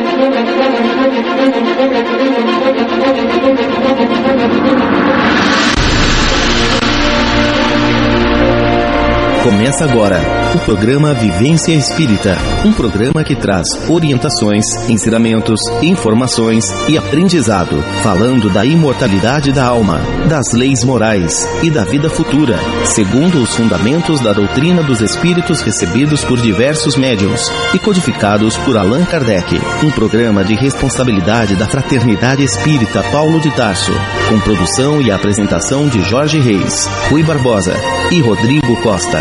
Começa agora o programa Vivência Espírita, um programa que traz orientações, ensinamentos, informações e aprendizado, falando da imortalidade da alma, das leis morais e da vida futura, segundo os fundamentos da doutrina dos espíritos recebidos por diversos médiuns e codificados por Allan Kardec. Um programa de responsabilidade da Fraternidade Espírita Paulo de Tarso, com produção e apresentação de Jorge Reis, Rui Barbosa e Rodrigo Costa.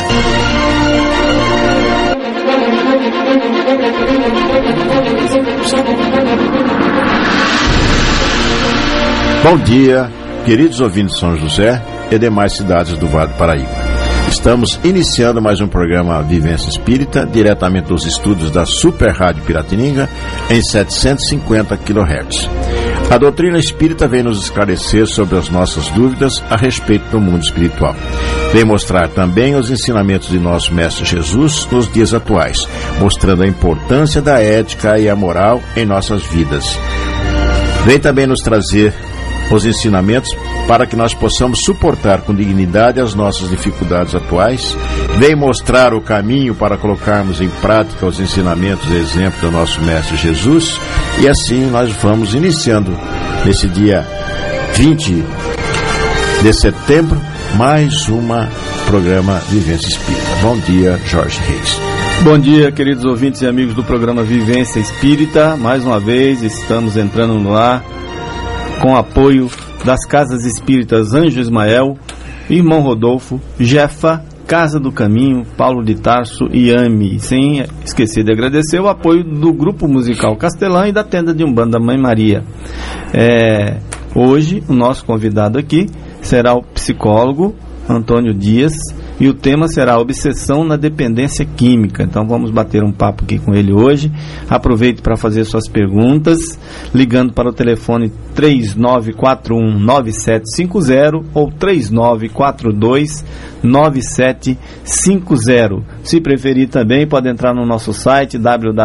Bom dia, queridos ouvintes de São José e demais cidades do Vale do Paraíba. Estamos iniciando mais um programa Vivência Espírita, diretamente dos estúdios da Super Rádio Piratininga, em 750 kHz. A doutrina espírita vem nos esclarecer sobre as nossas dúvidas a respeito do mundo espiritual. Vem mostrar também os ensinamentos de nosso Mestre Jesus nos dias atuais, mostrando a importância da ética e a moral em nossas vidas. Vem também nos trazer os ensinamentos para que nós possamos suportar com dignidade as nossas dificuldades atuais. Vem mostrar o caminho para colocarmos em prática os ensinamentos e exemplos do nosso Mestre Jesus. E assim nós vamos iniciando, nesse dia 20 de setembro, mais um programa Vivência Espírita. Bom dia, Jorge Reis. Bom dia, queridos ouvintes e amigos do programa Vivência Espírita. Mais uma vez estamos entrando no ar com apoio das Casas Espíritas Anjo Ismael, Irmão Rodolfo, Jefa, Casa do Caminho, Paulo de Tarso e AME. Sem esquecer de agradecer o apoio do Grupo Musical Castelã e da Tenda de Umbanda Mãe Maria. Hoje o nosso convidado aqui será o psicólogo Antônio Dias, e o tema será obsessão na dependência química. Então vamos bater um papo aqui com ele hoje. Aproveite para fazer suas perguntas, ligando para o telefone 3941-9750 ou 3942-9750. Se preferir também, pode entrar no nosso site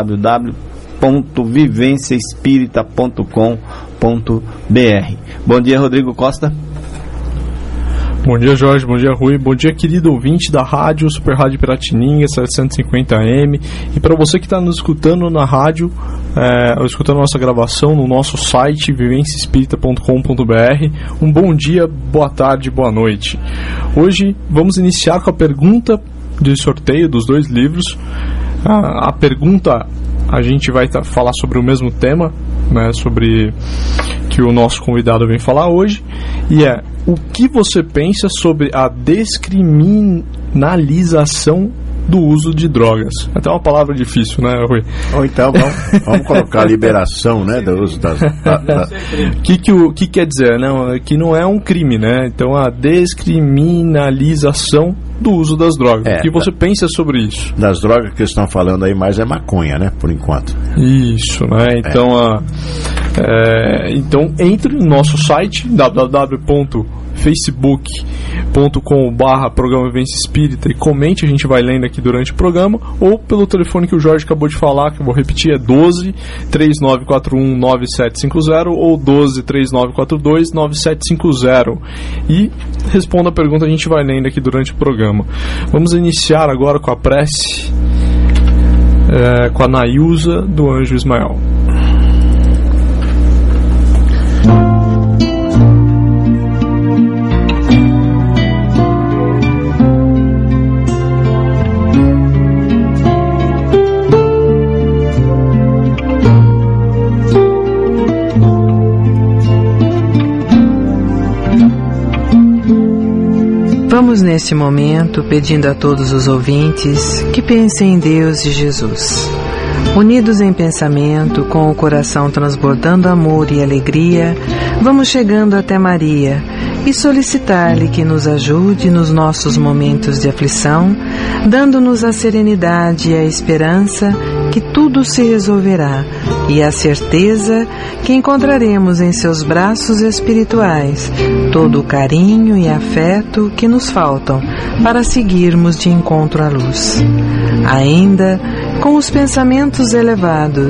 www.vivenciaespírita.com.br. Bom dia, Rodrigo Costa. Bom dia, Jorge, bom dia, Rui, bom dia, querido ouvinte da rádio, Super Rádio Piratininga, 750M, e para você que está nos escutando na rádio, escutando a nossa gravação no nosso site, vivenciaespírita.com.br, um bom dia, boa tarde, boa noite. Hoje vamos iniciar com a pergunta de sorteio dos dois livros. A pergunta, a gente vai falar sobre o mesmo tema, né, sobre que o nosso convidado vem falar hoje, e o que você pensa sobre a descriminalização do uso de drogas? Até uma palavra difícil, né, Rui? Ou então vamos colocar a liberação, né, do uso das... O que quer dizer? Não, que não é um crime, né? Então a descriminalização do uso das drogas. O que você pensa sobre isso? Das drogas que estão falando aí mais é maconha, né, por enquanto. Isso, né? Então, então entre no nosso site www.facebook.com/programa Vivência Espírita e comente, a gente vai lendo aqui durante o programa, ou pelo telefone que o Jorge acabou de falar, que eu vou repetir, é 12-3941-9750 ou 12-3942-9750, e responda a pergunta, a gente vai lendo aqui durante o programa. Vamos iniciar agora com a prece com a Nayusa do Anjo Ismael. Vamos neste momento pedindo a todos os ouvintes que pensem em Deus e Jesus. Unidos em pensamento, com o coração transbordando amor e alegria, vamos chegando até Maria e solicitar-lhe que nos ajude nos nossos momentos de aflição, dando-nos a serenidade e a esperança que tudo se resolverá e a certeza que encontraremos em seus braços espirituais todo o carinho e afeto que nos faltam para seguirmos de encontro à luz. Ainda com os pensamentos elevados,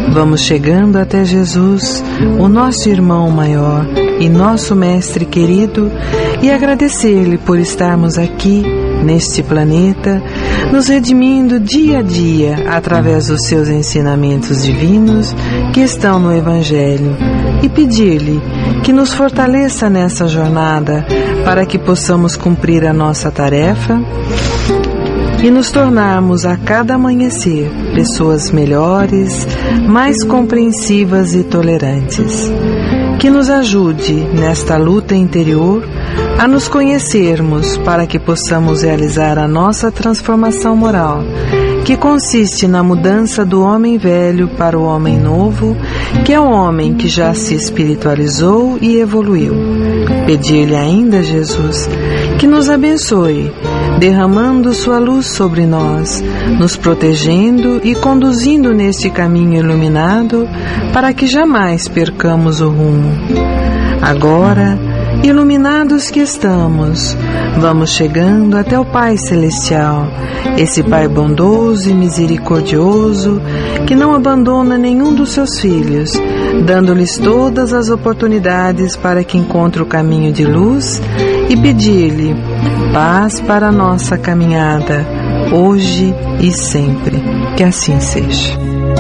vamos chegando até Jesus, o nosso irmão maior e nosso mestre querido, e agradecer-lhe por estarmos aqui, neste planeta, nos redimindo dia a dia através dos seus ensinamentos divinos que estão no Evangelho, e pedir-lhe que nos fortaleça nessa jornada para que possamos cumprir a nossa tarefa e nos tornarmos a cada amanhecer pessoas melhores, mais compreensivas e tolerantes. Que nos ajude nesta luta interior a nos conhecermos para que possamos realizar a nossa transformação moral, que consiste na mudança do homem velho para o homem novo, que é o homem que já se espiritualizou e evoluiu. Pedir-lhe ainda, Jesus, que nos abençoe, derramando sua luz sobre nós, nos protegendo e conduzindo neste caminho iluminado, para que jamais percamos o rumo. Agora, iluminados que estamos, vamos chegando até o Pai Celestial, esse Pai bondoso e misericordioso, que não abandona nenhum dos seus filhos, dando-lhes todas as oportunidades para que encontrem o caminho de luz, e pedir-lhe paz para a nossa caminhada, hoje e sempre. Que assim seja.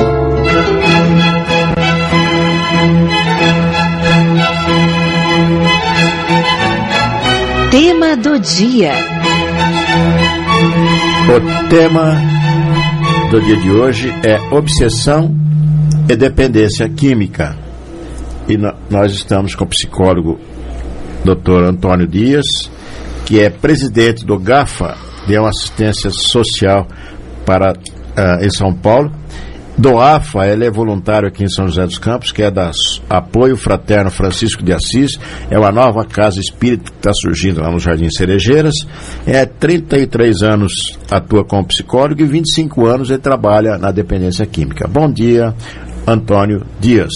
Tema do dia. O tema do dia de hoje é obsessão e dependência química. E nós estamos com o psicólogo Dr. Antônio Dias, que é presidente do GAFA, de uma assistência social em São Paulo. Do AFA, ele é voluntário aqui em São José dos Campos, que é da Apoio Fraterno Francisco de Assis. É uma nova casa espírita que está surgindo lá no Jardim Cerejeiras. 33 anos atua como psicólogo e 25 anos ele trabalha na dependência química. Bom dia, Antônio Dias.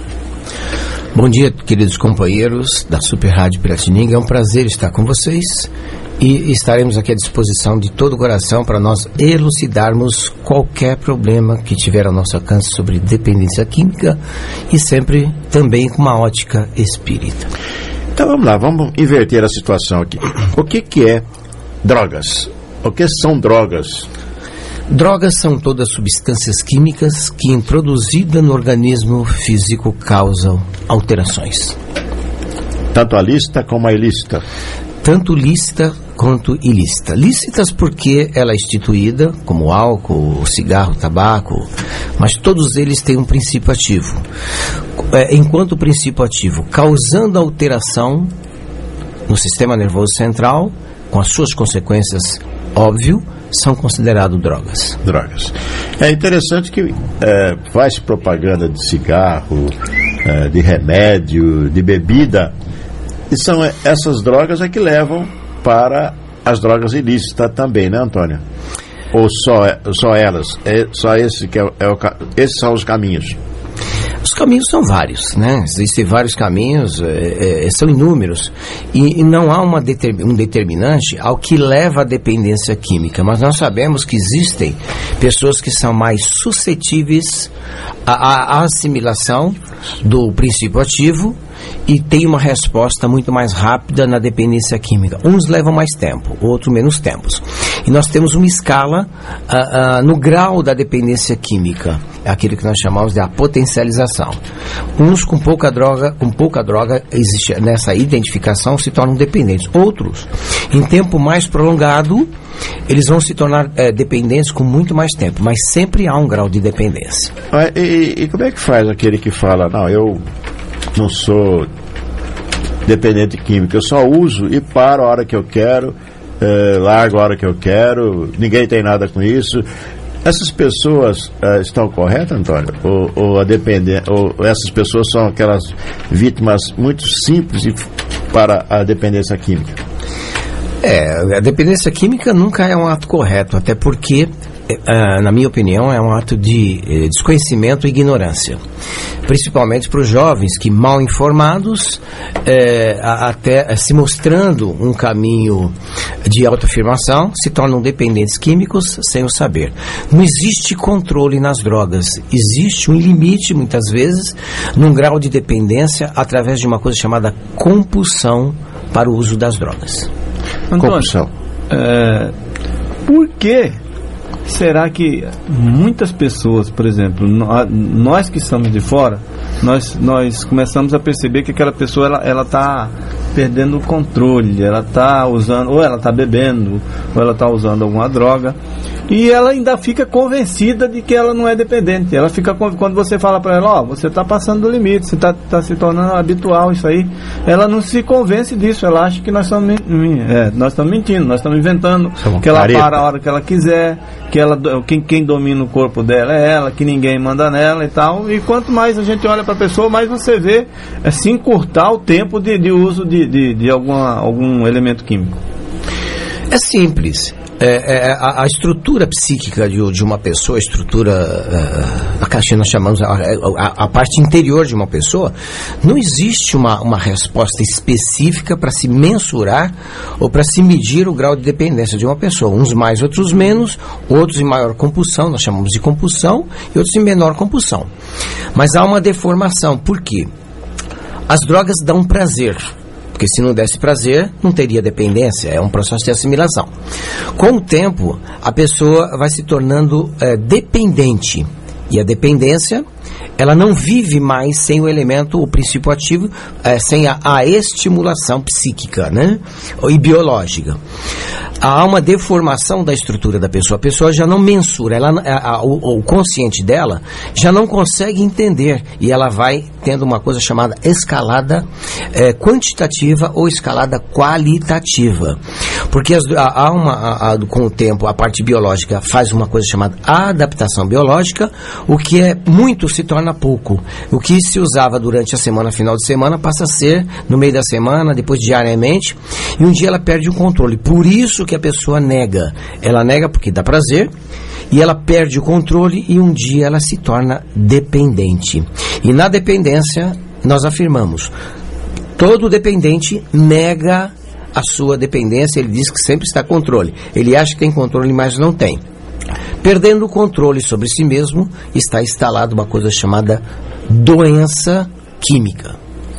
Bom dia, queridos companheiros da Super Rádio Piratininga. É um prazer estar com vocês e estaremos aqui à disposição de todo o coração para nós elucidarmos qualquer problema que tiver ao nosso alcance sobre dependência química e sempre também com uma ótica espírita. Então vamos lá, vamos inverter a situação aqui. O que é drogas? O que são drogas? Drogas são todas substâncias químicas que, introduzidas no organismo físico, causam alterações. Tanto a lícita como a ilícita? Tanto lícita quanto ilícita. Lícitas porque ela é instituída, como álcool, cigarro, tabaco, mas todos eles têm um princípio ativo. Enquanto o princípio ativo causando alteração no sistema nervoso central, com as suas consequências, óbvio, são considerados drogas. Drogas. É interessante que faz propaganda de cigarro, de remédio, de bebida, e são essas drogas que levam para as drogas ilícitas também, né, Antônio? Ou só elas? Esses são os caminhos? Os caminhos são vários, né? Existem vários caminhos, são inúmeros, e não há um determinante ao que leva à dependência química, mas nós sabemos que existem pessoas que são mais suscetíveis à assimilação do princípio ativo e tem uma resposta muito mais rápida na dependência química. Uns levam mais tempo, outros menos tempos. E nós temos uma escala no grau da dependência química, aquilo que nós chamamos de a potencialização. Uns com pouca droga existe nessa identificação, se tornam dependentes. Outros, em tempo mais prolongado, eles vão se tornar dependentes com muito mais tempo, mas sempre há um grau de dependência. E como é que faz aquele que fala, não, eu não sou dependente químico, eu só uso e paro a hora que eu quero, largo a hora que eu quero, ninguém tem nada com isso? Essas pessoas estão corretas, Antônio? Ou essas pessoas são aquelas vítimas muito simples para a dependência química? A dependência química nunca é um ato correto, até porque na minha opinião, é um ato de desconhecimento e ignorância. Principalmente para os jovens que, mal informados, até se mostrando um caminho de autoafirmação, se tornam dependentes químicos sem o saber. Não existe controle nas drogas. Existe um limite, muitas vezes, num grau de dependência através de uma coisa chamada compulsão para o uso das drogas. Antônio, Compulsão. Por que será que muitas pessoas, por exemplo, nós que estamos de fora, nós começamos a perceber que aquela pessoa ela está perdendo o controle, ela está usando, ou ela está bebendo, ou ela está usando alguma droga, e ela ainda fica convencida de que ela não é dependente. Ela fica, quando você fala para ela, você está passando do limite, você está se tornando habitual isso aí, ela não se convence disso, ela acha que nós estamos mentindo, nós estamos inventando, que ela para a hora que ela quiser, que quem domina o corpo dela é ela, que ninguém manda nela e tal. E quanto mais a gente olha para a pessoa, mais você vê se encurtar o tempo de uso de algum elemento químico. É simples. A estrutura psíquica de uma pessoa, a que nós chamamos a parte interior de uma pessoa, não existe uma resposta específica para se mensurar ou para se medir o grau de dependência de uma pessoa. Uns mais, outros menos, outros em maior compulsão, nós chamamos de compulsão, e outros em menor compulsão. Mas há uma deformação. Por quê? As drogas dão prazer. Porque se não desse prazer, não teria dependência. É um processo de assimilação. Com o tempo, a pessoa vai se tornando dependente. E a dependência, ela não vive mais sem o elemento, o princípio ativo, sem a estimulação psíquica, né? E biológica. Há uma deformação da estrutura da pessoa. A pessoa já não mensura, o consciente dela já não consegue entender, e ela vai tendo uma coisa chamada escalada quantitativa ou escalada qualitativa. Porque com o tempo a parte biológica faz uma coisa chamada adaptação biológica, o que é muito se torna pouco. O que se usava durante a semana, final de semana, passa a ser no meio da semana, depois diariamente, e um dia ela perde o controle. Por isso que a pessoa nega. Ela nega porque dá prazer, e ela perde o controle, e um dia ela se torna dependente. E na dependência, nós afirmamos, todo dependente nega a sua dependência, ele diz que sempre está controle. Ele acha que tem controle, mas não tem. Perdendo o controle sobre si mesmo, está instalada uma coisa chamada doença química.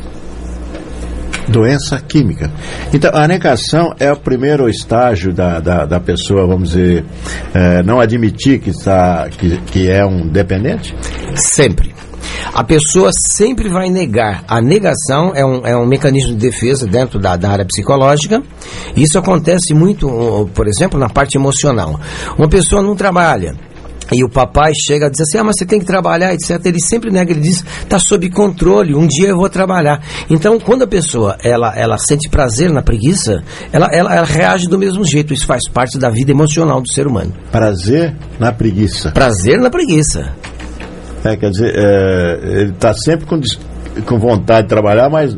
Doença química. Então, a negação é o primeiro estágio da pessoa, vamos dizer, não admitir que é um dependente? Sempre. A pessoa sempre vai negar. A negação é um mecanismo de defesa dentro da área psicológica. Isso acontece muito, por exemplo, na parte emocional. Uma pessoa não trabalha, e o papai chega a dizer assim, mas você tem que trabalhar, etc. Ele sempre nega, ele diz, está sob controle, um dia eu vou trabalhar. Então, quando a pessoa, ela sente prazer na preguiça, ela reage do mesmo jeito. Isso faz parte da vida emocional do ser humano. Prazer na preguiça. Prazer na preguiça. Quer dizer, ele está sempre com vontade de trabalhar, mas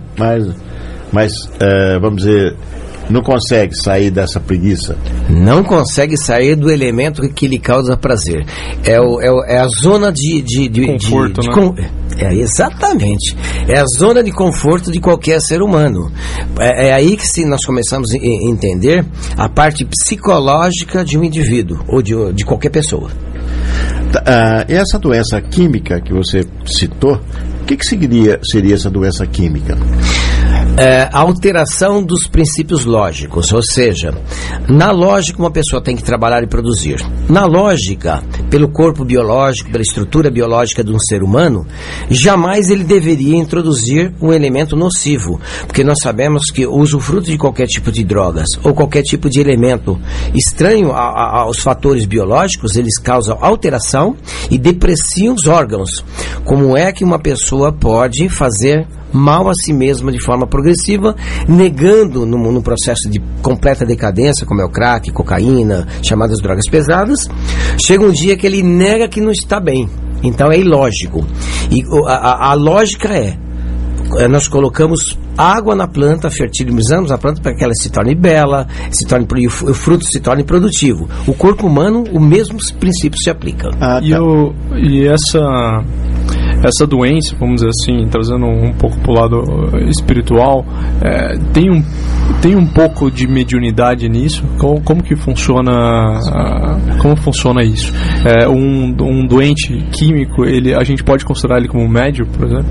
vamos dizer, não consegue sair dessa preguiça. Não consegue sair do elemento que lhe causa prazer. É a zona de conforto, né? Exatamente. É a zona de conforto de qualquer ser humano. É aí que nós começamos a entender a parte psicológica de um indivíduo, ou de qualquer pessoa. E essa doença química que você citou, o que seria essa doença química? A alteração dos princípios lógicos, ou seja, na lógica uma pessoa tem que trabalhar e produzir. Na lógica, pelo corpo biológico, pela estrutura biológica de um ser humano, jamais ele deveria introduzir um elemento nocivo, porque nós sabemos que o usufruto de qualquer tipo de drogas ou qualquer tipo de elemento estranho aos fatores biológicos, eles causam alteração e depreciam os órgãos. Como é que uma pessoa pode fazer mal a si mesma de forma progressiva, negando no processo de completa decadência, como é o crack, cocaína, chamadas drogas pesadas, chega um dia que ele nega que não está bem. Então é ilógico. E a lógica nós colocamos água na planta, fertilizamos a planta para que ela se torne bela, o fruto se torne produtivo. O corpo humano, o mesmo princípio se aplica. E essa doença, vamos dizer assim, trazendo um pouco para o lado espiritual, tem um pouco de mediunidade nisso? Como que funciona? Como funciona isso? Um doente químico, a gente pode considerar ele como médium, por exemplo?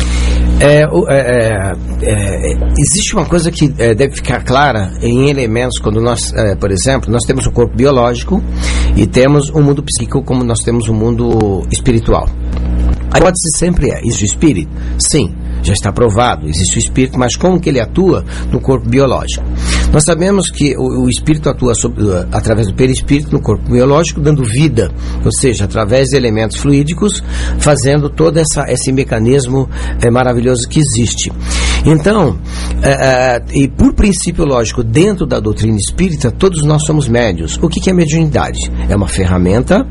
Existe uma coisa que deve ficar clara em elementos quando nós, por exemplo, nós temos o corpo biológico e temos um mundo psíquico como nós temos um mundo espiritual. A hipótese sempre existe o espírito? Sim, já está provado, existe o espírito, mas como que ele atua no corpo biológico? Nós sabemos que o espírito atua através do perispírito no corpo biológico, dando vida, ou seja, através de elementos fluídicos, fazendo todo esse mecanismo maravilhoso que existe. Então, e por princípio lógico, dentro da doutrina espírita, todos nós somos médiuns. O que é mediunidade? É uma ferramenta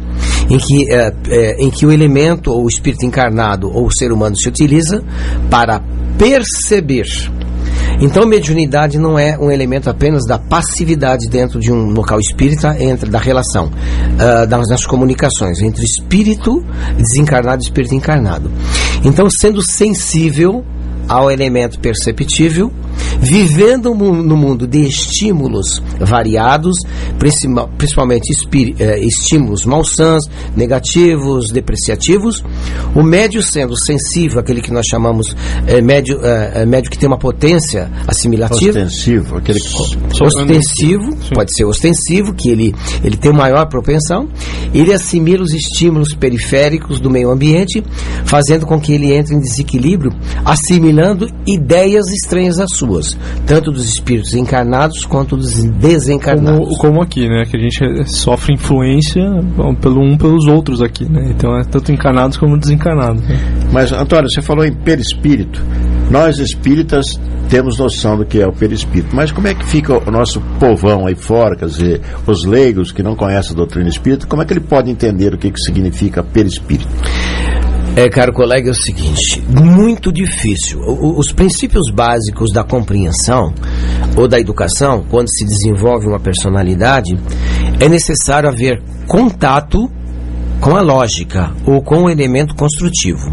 em que o elemento, ou o espírito encarnado, ou o ser humano se utiliza para perceber. Então, mediunidade não é um elemento apenas da passividade dentro de um local espírita, da relação, das comunicações entre espírito desencarnado e espírito encarnado. Então, sendo sensível ao elemento perceptível, vivendo no mundo de estímulos variados, principalmente estímulos malsãs, negativos, depreciativos, o médio sendo sensível, aquele que nós chamamos médio que tem uma potência assimilativa. Ostensivo, aquele que... Ostensivo, pode ser ostensivo, que ele tem maior propensão, ele assimila os estímulos periféricos do meio ambiente, fazendo com que ele entre em desequilíbrio, assimilando ideias estranhas às suas, tanto dos espíritos encarnados quanto dos desencarnados. Como aqui, né? Que a gente sofre influência pelos outros aqui, né? Então é tanto encarnados como desencarnados. Né? Mas, Antônio, você falou em perispírito. Nós espíritas temos noção do que é o perispírito, mas como é que fica o nosso povão aí fora, quer dizer, os leigos que não conhecem a doutrina espírita, como é que ele pode entender o que significa perispírito? Caro colega, é o seguinte, muito difícil. Os princípios básicos da compreensão ou da educação, quando se desenvolve uma personalidade, é necessário haver contato com a lógica ou com o elemento construtivo.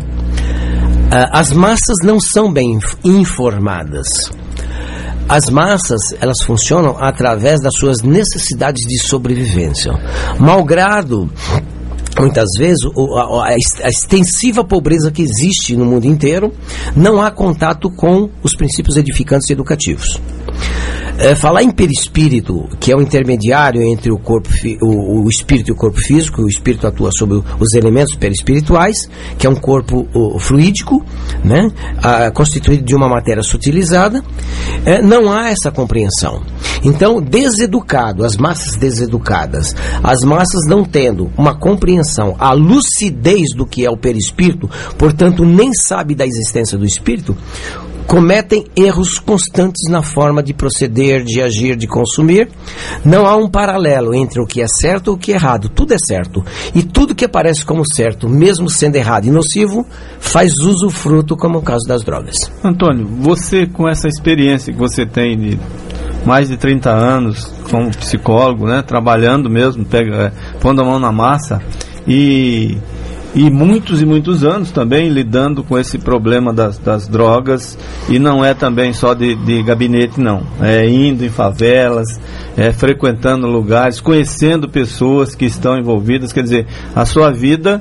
As massas não são bem informadas. As massas, elas funcionam através das suas necessidades de sobrevivência. Malgrado muitas vezes a extensiva pobreza que existe no mundo inteiro, não há contato com os princípios edificantes e educativos. Falar em perispírito, que é o intermediário entre o espírito e o corpo físico, o espírito atua sobre os elementos perispirituais, que é um corpo fluídico, né, constituído de uma matéria sutilizada, não há essa compreensão. Então, deseducado, as massas deseducadas, as massas não tendo uma compreensão, a lucidez do que é o perispírito, portanto, nem sabe da existência do espírito, cometem erros constantes na forma de proceder, de agir, de consumir. Não há um paralelo entre o que é certo e o que é errado. Tudo é certo. E tudo que aparece como certo, mesmo sendo errado e nocivo, faz usufruto, como o caso das drogas. Antônio, você com essa experiência que você tem de mais de 30 anos como psicólogo, né, trabalhando mesmo, pondo a mão na massa e muitos anos também lidando com esse problema das drogas, e não é também só de gabinete, não, é indo em favelas, frequentando lugares, conhecendo pessoas que estão envolvidas, quer dizer, a sua vida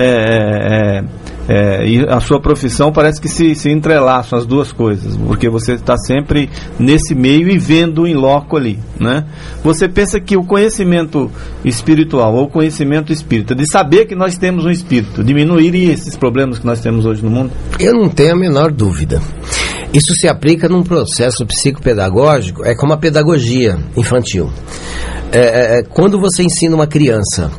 e a sua profissão parece que se entrelaçam as duas coisas, porque você está sempre nesse meio e vendo em loco ali, né? Você pensa que o conhecimento espiritual ou o conhecimento espírita, de saber que nós temos um espírito, diminuiria esses problemas que nós temos hoje no mundo? Eu não tenho a menor dúvida. Isso se aplica num processo psicopedagógico, é como a pedagogia infantil. Quando você ensina uma criança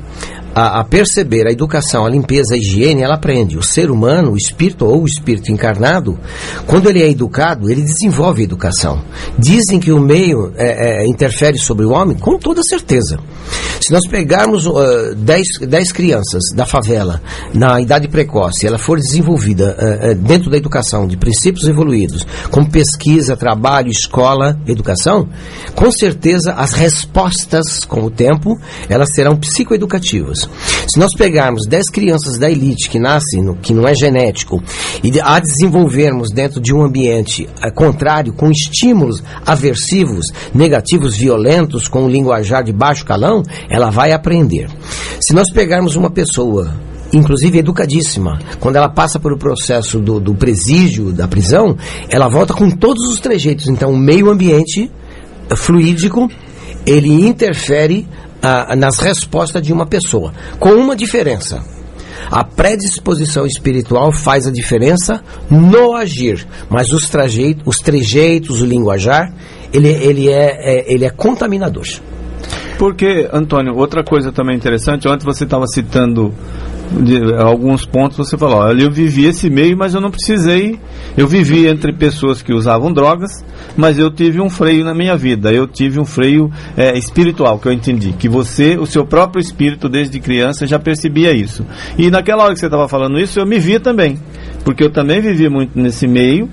a perceber a educação, a limpeza, a higiene, ela aprende. O ser humano, o espírito ou o espírito encarnado, quando ele é educado, ele desenvolve a educação. Dizem que o meio interfere sobre o homem, com toda certeza. Se nós pegarmos 10 crianças da favela, na idade precoce, ela for desenvolvida dentro da educação, de princípios evoluídos, como pesquisa, trabalho, escola, educação, com certeza as respostas, com o tempo, elas serão psicoeducativas. Se nós pegarmos 10 crianças da elite que nascem, que não é genético, e a desenvolvermos dentro de um ambiente contrário, com estímulos aversivos, negativos, violentos, com um linguajar de baixo calão, ela vai aprender. Se nós pegarmos uma pessoa, inclusive educadíssima, quando ela passa por o processo do presídio, da prisão, ela volta com todos os trejeitos. Então, o meio ambiente fluídico, ele interfere nas respostas de uma pessoa, com uma diferença: a predisposição espiritual faz a diferença no agir, mas os trejeitos, o linguajar, ele é contaminador. Porque, Antônio, outra coisa também interessante, ontem você estava citando alguns pontos, você falou, olha, eu vivi esse meio, mas eu não precisei, eu vivi entre pessoas que usavam drogas, mas eu tive um freio na minha vida, eu tive um freio espiritual, que eu entendi, que você, o seu próprio espírito desde criança já percebia isso, e naquela hora que você estava falando isso, eu me via também, porque eu também vivi muito nesse meio,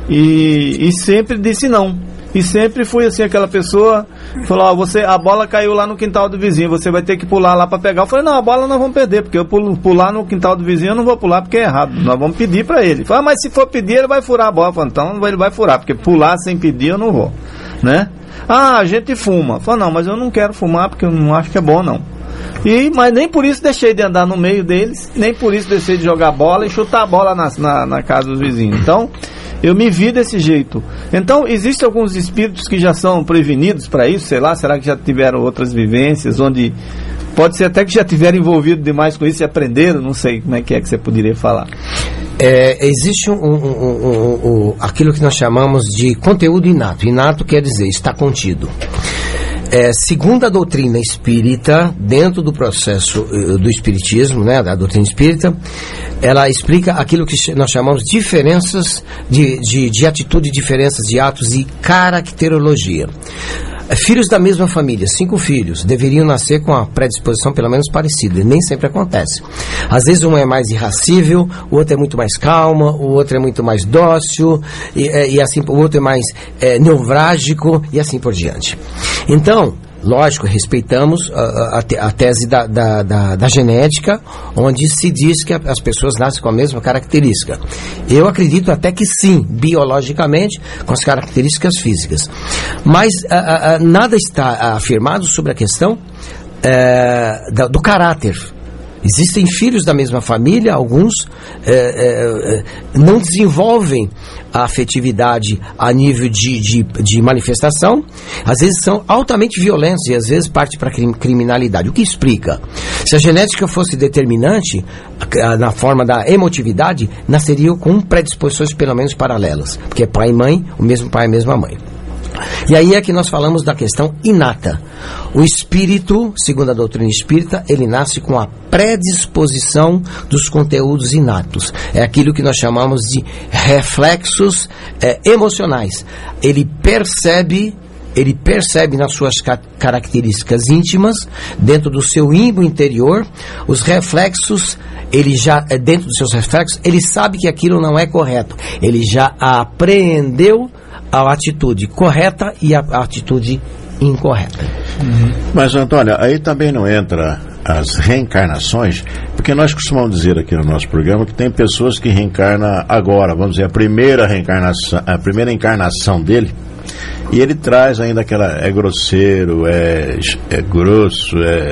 e sempre disse não. E sempre fui assim, aquela pessoa falou, a bola caiu lá no quintal do vizinho, você vai ter que pular lá para pegar. Eu falei, não, a bola nós vamos perder, porque eu pular no quintal do vizinho eu não vou pular porque é errado, nós vamos pedir para ele. Falei, mas se for pedir ele vai furar a bola. Eu falei, então ele vai furar, porque pular sem pedir eu não vou, né? A gente fuma. Falei, não, mas eu não quero fumar porque eu não acho que é bom não. Mas nem por isso deixei de andar no meio deles, nem por isso deixei de jogar bola e chutar a bola na casa dos vizinhos. Então, eu me vi desse jeito. Então, existem alguns espíritos que já são prevenidos para isso, sei lá, será que já tiveram outras vivências, onde pode ser até que já tiveram envolvido demais com isso e aprenderam, não sei como é que você poderia falar. Existe aquilo que nós chamamos de conteúdo inato. Inato quer dizer, está contido. Segundo a doutrina espírita, dentro do processo do espiritismo, né, da doutrina espírita, ela explica aquilo que nós chamamos de diferenças de atitude, diferenças de atos e caracterologia. Filhos da mesma família, 5 filhos, deveriam nascer com a predisposição pelo menos parecida, e nem sempre acontece. Às vezes um é mais irascível, o outro é muito mais calmo, o outro é muito mais dócil, e assim, o outro é mais nevrágico, e assim por diante. Então, lógico, respeitamos a tese da genética, onde se diz que as pessoas nascem com a mesma característica. Eu acredito até que sim, biologicamente, com as características físicas. Mas nada está afirmado sobre a questão do caráter. Existem filhos da mesma família, alguns não desenvolvem a afetividade a nível de manifestação, às vezes são altamente violentos e às vezes parte para a criminalidade. O que explica? Se a genética fosse determinante, na forma da emotividade, nasceriam com predisposições pelo menos paralelas, porque é pai e mãe, o mesmo pai e a mesma mãe. E aí é que nós falamos da questão inata. O espírito, segundo a doutrina espírita, ele nasce com a predisposição dos conteúdos inatos. É aquilo que nós chamamos de reflexos emocionais. Ele percebe nas suas características íntimas, dentro do seu ímbo interior, os reflexos, dentro dos seus reflexos, ele sabe que aquilo não é correto. Ele já apreendeu a atitude correta e a atitude incorreta. Mas, Antônio, aí também não entra as reencarnações, porque nós costumamos dizer aqui no nosso programa que tem pessoas que reencarnam agora, vamos dizer, a primeira encarnação dele, e ele traz ainda aquela, é grosseiro, é grosso,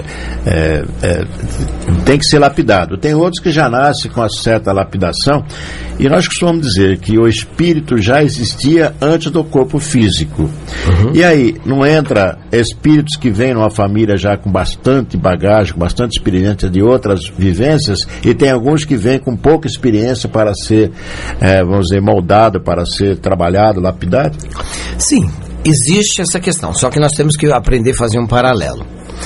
tem que ser lapidado. Tem outros que já nascem com uma certa lapidação, e nós costumamos dizer que o espírito já existia antes do corpo físico. Uhum. E aí, não entra espíritos que vêm numa família já com bastante bagagem, com bastante experiência de outras vivências, e tem alguns que vêm com pouca experiência para ser, vamos dizer, moldado, para ser trabalhado, lapidado? Sim, existe essa questão, só que nós temos que aprender a fazer um paralelo.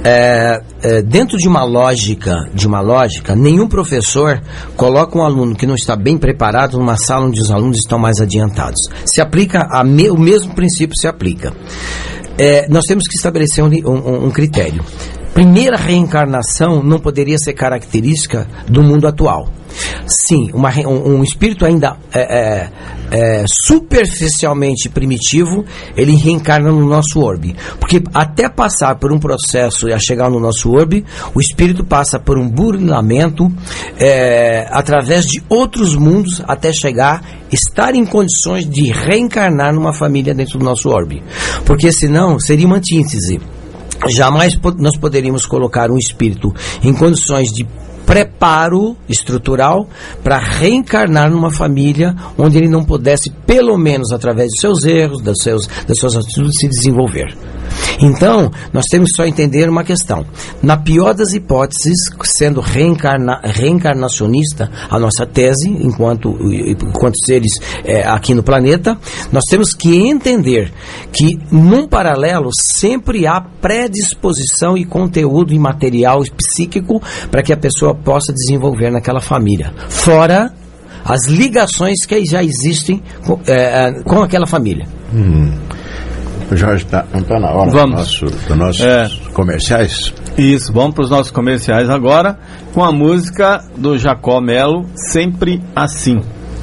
dentro de uma lógica, nenhum professor coloca um aluno que não está bem preparado numa sala onde os alunos estão mais adiantados. Se aplica o mesmo princípio se aplica. Nós temos que estabelecer um critério. Primeira reencarnação não poderia ser característica do mundo atual. Sim, um espírito ainda superficialmente primitivo, ele reencarna no nosso orbe. Porque até passar por um processo e a chegar no nosso orbe, o espírito passa por um burilamento através de outros mundos até estar em condições de reencarnar numa família dentro do nosso orbe. Porque senão seria uma antítese. Jamais nós poderíamos colocar um espírito em condições de preparo estrutural para reencarnar numa família onde ele não pudesse, pelo menos através dos seus erros, das suas atitudes, se desenvolver. Então, nós temos só entender uma questão. Na pior das hipóteses, sendo reencarnacionista a nossa tese, enquanto seres aqui no planeta, nós temos que entender que, num paralelo, sempre há predisposição e conteúdo imaterial e psíquico para que a pessoa possa desenvolver naquela família. Fora as ligações que já existem com aquela família. Jorge, está na hora dos nossos comerciais? Isso, vamos para os nossos comerciais agora com a música do Jacó Melo, Sempre Assim.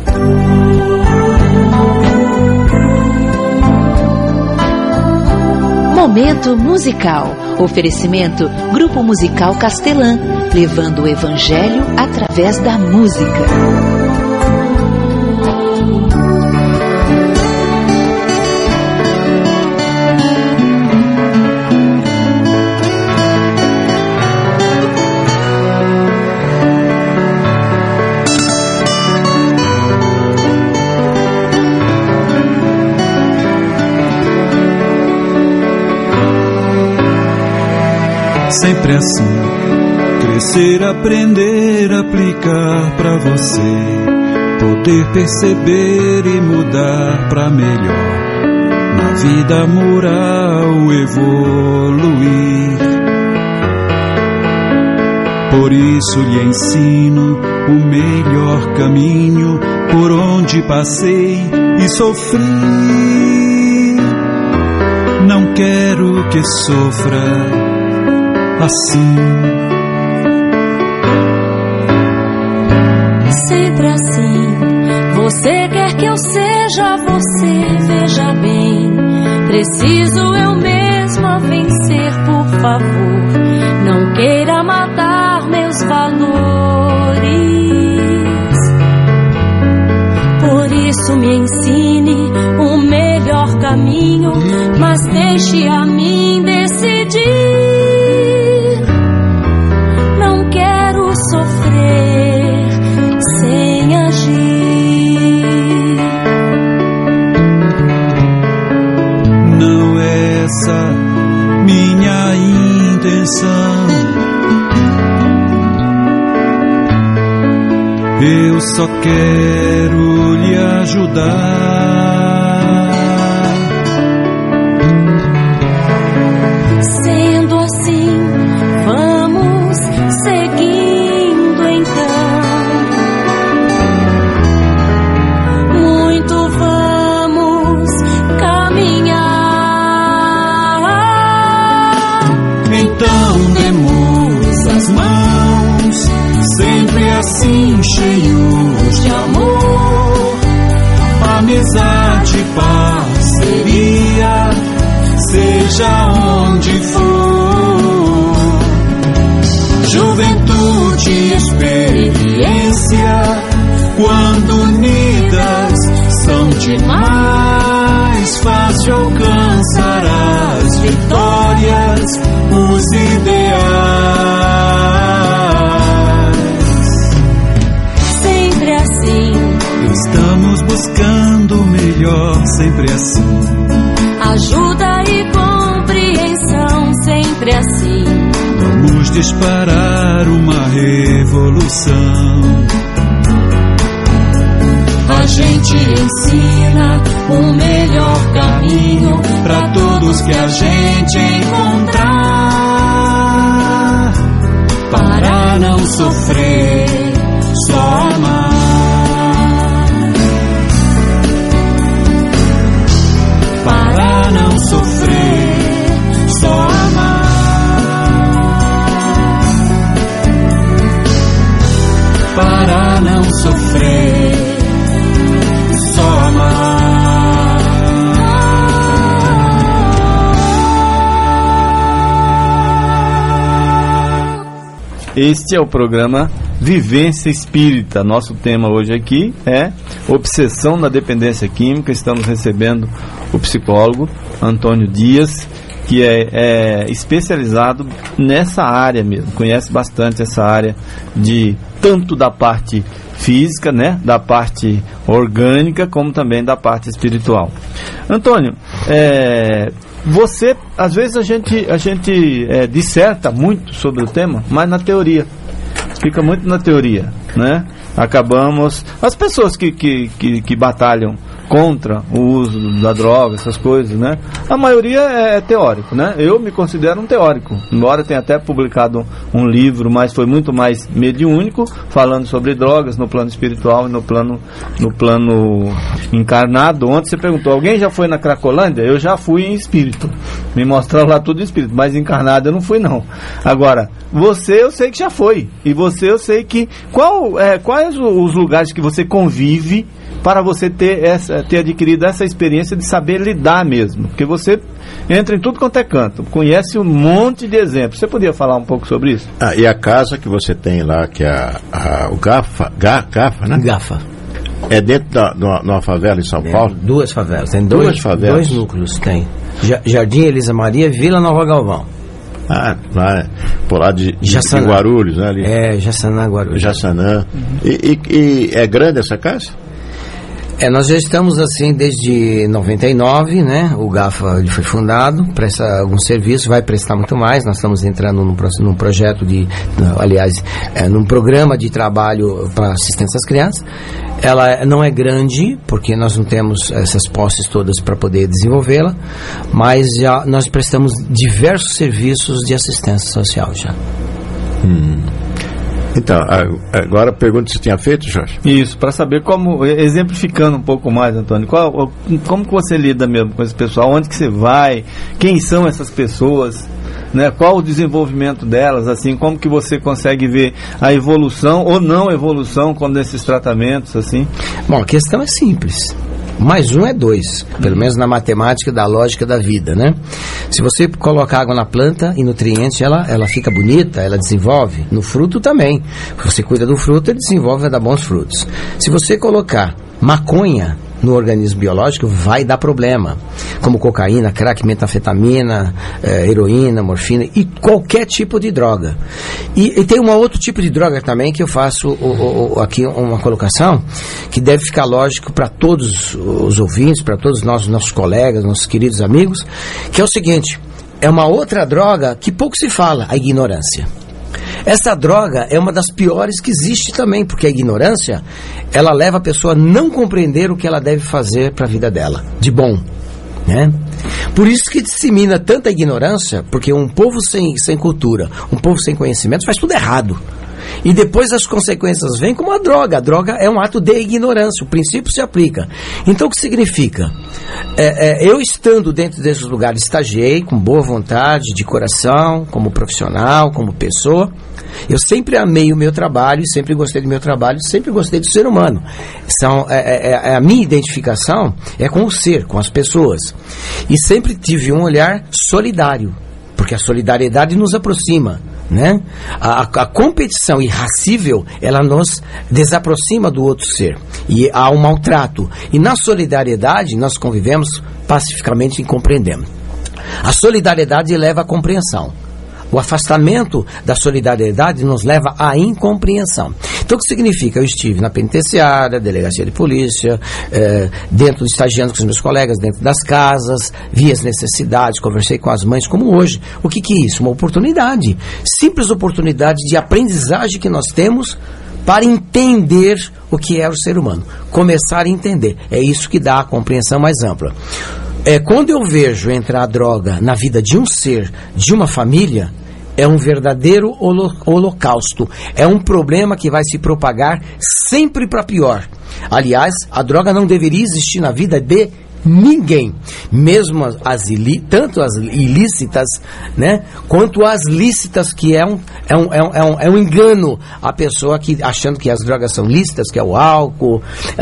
Momento musical. Oferecimento Grupo Musical Castelã, levando o Evangelho através da música. Sempre assim, crescer, aprender, aplicar pra você, poder perceber e mudar pra melhor, na vida moral evoluir. Por isso lhe ensino o melhor caminho, por onde passei e sofri. Não quero que sofra assim. Sempre assim. Você quer que eu seja você, veja bem. Preciso eu mesma vencer, por favor. Não queira matar meus valores. Por isso me ensine o melhor caminho, mas deixe a mim decidir. Sofrer sem agir. Não é essa minha intenção. Eu só quero lhe ajudar. Sendo assim, vamos seguir. Sempre assim, cheios de amor, amizade, parceria, seja onde for. Juventude, experiência, quando unidas, são demais. Fácil alcançar as vitórias, os ideais. Estamos buscando o melhor, sempre assim. Ajuda e compreensão, sempre assim. Vamos disparar uma revolução. A gente ensina o melhor caminho para todos que a gente encontrar. sofrer, só amar. Para não sofrer, só amar. Para não sofrer, só amar. Este é o programa Vivência Espírita. Nosso tema hoje aqui é obsessão da dependência química. Estamos recebendo o psicólogo Antônio Dias, que é especializado nessa área mesmo, conhece bastante essa área tanto da parte física, né, da parte orgânica, como também da parte espiritual. Antônio, você, às vezes a gente disserta muito sobre o tema, mas na teoria, fica muito na teoria, né? Acabamos, as pessoas que batalham contra o uso da droga, essas coisas, né? A maioria é teórico, né? Eu me considero um teórico, embora tenha até publicado um livro, mas foi muito mais mediúnico, falando sobre drogas no plano espiritual e no plano encarnado. Ontem você perguntou, alguém já foi na Cracolândia? Eu já fui em espírito, me mostraram lá tudo em espírito, mas encarnado eu não fui não. Agora, você eu sei que já foi, e você eu sei que quais os lugares que você convive para você ter adquirido essa experiência de saber lidar mesmo, porque você entra em tudo quanto é canto, conhece um monte de exemplos. Você podia falar um pouco sobre isso? E a casa que você tem lá, que é o Gafa, né? Gafa. É dentro de uma favela em São Paulo? Duas favelas, tem duas favelas. 2 núcleos, tem. Jardim Elisa Maria, Vila Nova Galvão. Por lá de Guarulhos, né? Ali. Jaçanã, Guarulhos. Jaçanã. E é grande essa casa? Nós já estamos assim desde 99, né? O GAFA ele foi fundado, presta alguns serviços, vai prestar muito mais. Nós estamos entrando num projeto num programa de trabalho para assistência às crianças. Ela não é grande, porque nós não temos essas posses todas para poder desenvolvê-la, mas já nós prestamos diversos serviços de assistência social já. Então, agora a pergunta que você tinha feito, Jorge? Isso, para saber como, exemplificando um pouco mais, Antônio, como que você lida mesmo com esse pessoal, onde que você vai, quem são essas pessoas, né? Qual o desenvolvimento delas, assim, como que você consegue ver a evolução ou não evolução como nesses tratamentos, assim? Bom, a questão é simples. Mais 1 é 2, pelo menos na matemática da lógica da vida, né? Se você colocar água na planta e nutrientes, ela fica bonita, ela desenvolve. No fruto também. Se você cuida do fruto, ele desenvolve, vai dar bons frutos. Se você colocar maconha no organismo biológico, vai dar problema, como cocaína, crack, metanfetamina, heroína, morfina e qualquer tipo de droga. E tem um outro tipo de droga também que eu faço aqui uma colocação que deve ficar lógico para todos os ouvintes, para todos nossos colegas, nossos queridos amigos, que é o seguinte: é uma outra droga que pouco se fala, a ignorância. Essa droga é uma das piores que existe também, porque a ignorância, ela leva a pessoa a não compreender o que ela deve fazer para a vida dela, de bom, né? Por isso que dissemina tanta ignorância, porque um povo sem cultura, um povo sem conhecimento faz tudo errado. E depois as consequências vêm como a droga. A droga é um ato de ignorância, o princípio se aplica. Então o que significa? Eu estando dentro desses lugares, estagiei com boa vontade, de coração, como profissional, como pessoa. Eu sempre amei o meu trabalho, sempre gostei do meu trabalho, sempre gostei do ser humano. A minha identificação é com o ser, com as pessoas. E sempre tive um olhar solidário, porque a solidariedade nos aproxima, né? A competição irracível, ela nos desaproxima do outro ser, e há um maltrato, e na solidariedade nós convivemos pacificamente e compreendemos. A solidariedade leva à compreensão. O afastamento da solidariedade nos leva à incompreensão. Então o que significa? Eu estive na penitenciária, delegacia de polícia, dentro de estagiando com os meus colegas, dentro das casas, vi as necessidades, conversei com as mães, como hoje. O que é isso? Uma oportunidade, simples oportunidade de aprendizagem que nós temos para entender o que é o ser humano. Começar a entender. É isso que dá a compreensão mais ampla. Quando eu vejo entrar a droga na vida de um ser, de uma família, é um verdadeiro holocausto. É um problema que vai se propagar sempre para pior. Aliás, a droga não deveria existir na vida de ninguém, mesmo tanto as ilícitas, né, quanto as lícitas, que é um engano a pessoa que achando que as drogas são lícitas, que é o álcool,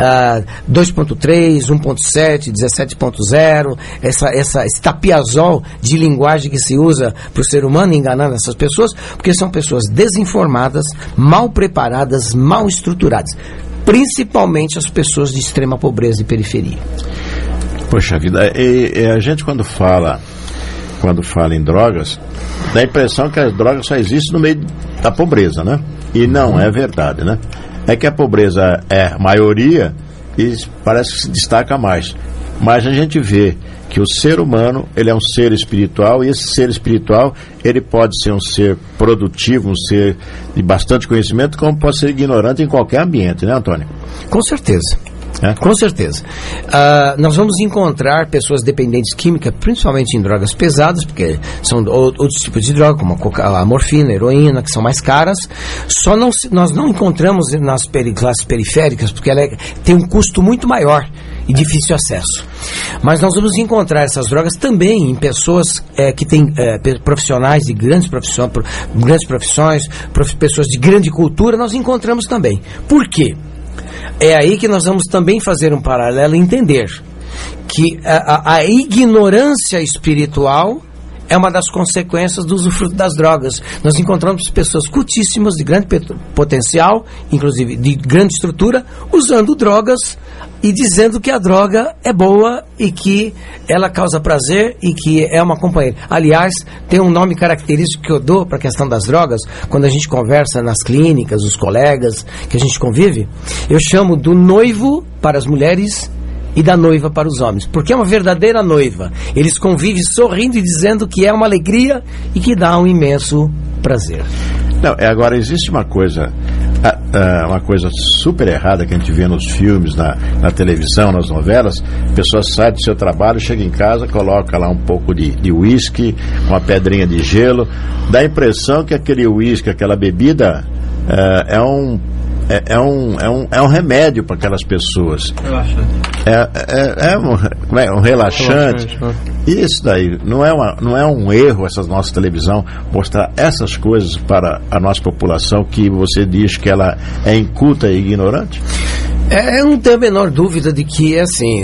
2.3, 1.7, 17.0, esse tapiazol de linguagem que se usa para o ser humano, enganando essas pessoas, porque são pessoas desinformadas, mal preparadas, mal estruturadas, principalmente as pessoas de extrema pobreza e periferia. Poxa vida, a gente quando fala em drogas, dá a impressão que as drogas só existem no meio da pobreza, né? E não é verdade, né? É que a pobreza é a maioria e parece que se destaca mais. Mas a gente vê que o ser humano, ele é um ser espiritual, e esse ser espiritual, ele pode ser um ser produtivo, um ser de bastante conhecimento, como pode ser ignorante em qualquer ambiente, né, Antônio? Com certeza. Com certeza. Nós vamos encontrar pessoas dependentes químicas, principalmente em drogas pesadas, porque são outros tipos de droga, como a morfina, a heroína, que são mais caras. Nós não encontramos nas classes periféricas, porque ela tem um custo muito maior e difícil acesso. Mas nós vamos encontrar essas drogas também em pessoas que têm profissionais de grandes profissões, pessoas de grande cultura, nós encontramos também. Por quê? É aí que nós vamos também fazer um paralelo e entender que a ignorância espiritual é uma das consequências do usufruto das drogas. Nós encontramos pessoas cultíssimas, de grande potencial, inclusive de grande estrutura, usando drogas e dizendo que a droga é boa e que ela causa prazer e que é uma companheira. Aliás, tem um nome característico que eu dou para a questão das drogas, quando a gente conversa nas clínicas, os colegas que a gente convive, eu chamo do noivo para as mulheres e da noiva para os homens, porque é uma verdadeira noiva. Eles convivem sorrindo e dizendo que é uma alegria e que dá um imenso prazer. Não, agora existe uma coisa super errada que a gente vê nos filmes, na televisão, nas novelas. A pessoa sai do seu trabalho, chega em casa, coloca lá um pouco de uísque, uma pedrinha de gelo, dá a impressão que aquele uísque, aquela bebida é um remédio para aquelas pessoas. Um relaxante. Isso daí não é um erro, essa nossa televisão mostrar essas coisas para a nossa população, que você diz que ela é inculta e ignorante? Não tenho a menor dúvida de que, assim,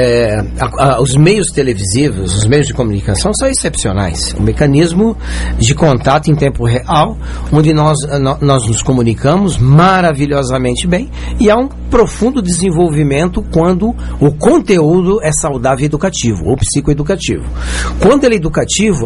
os meios televisivos, os meios de comunicação são excepcionais. Um mecanismo de contato em tempo real, onde nós nos comunicamos maravilhosamente bem, e há um profundo desenvolvimento quando o conteúdo é saudável e educativo, ou psicoeducativo. Quando ele é educativo,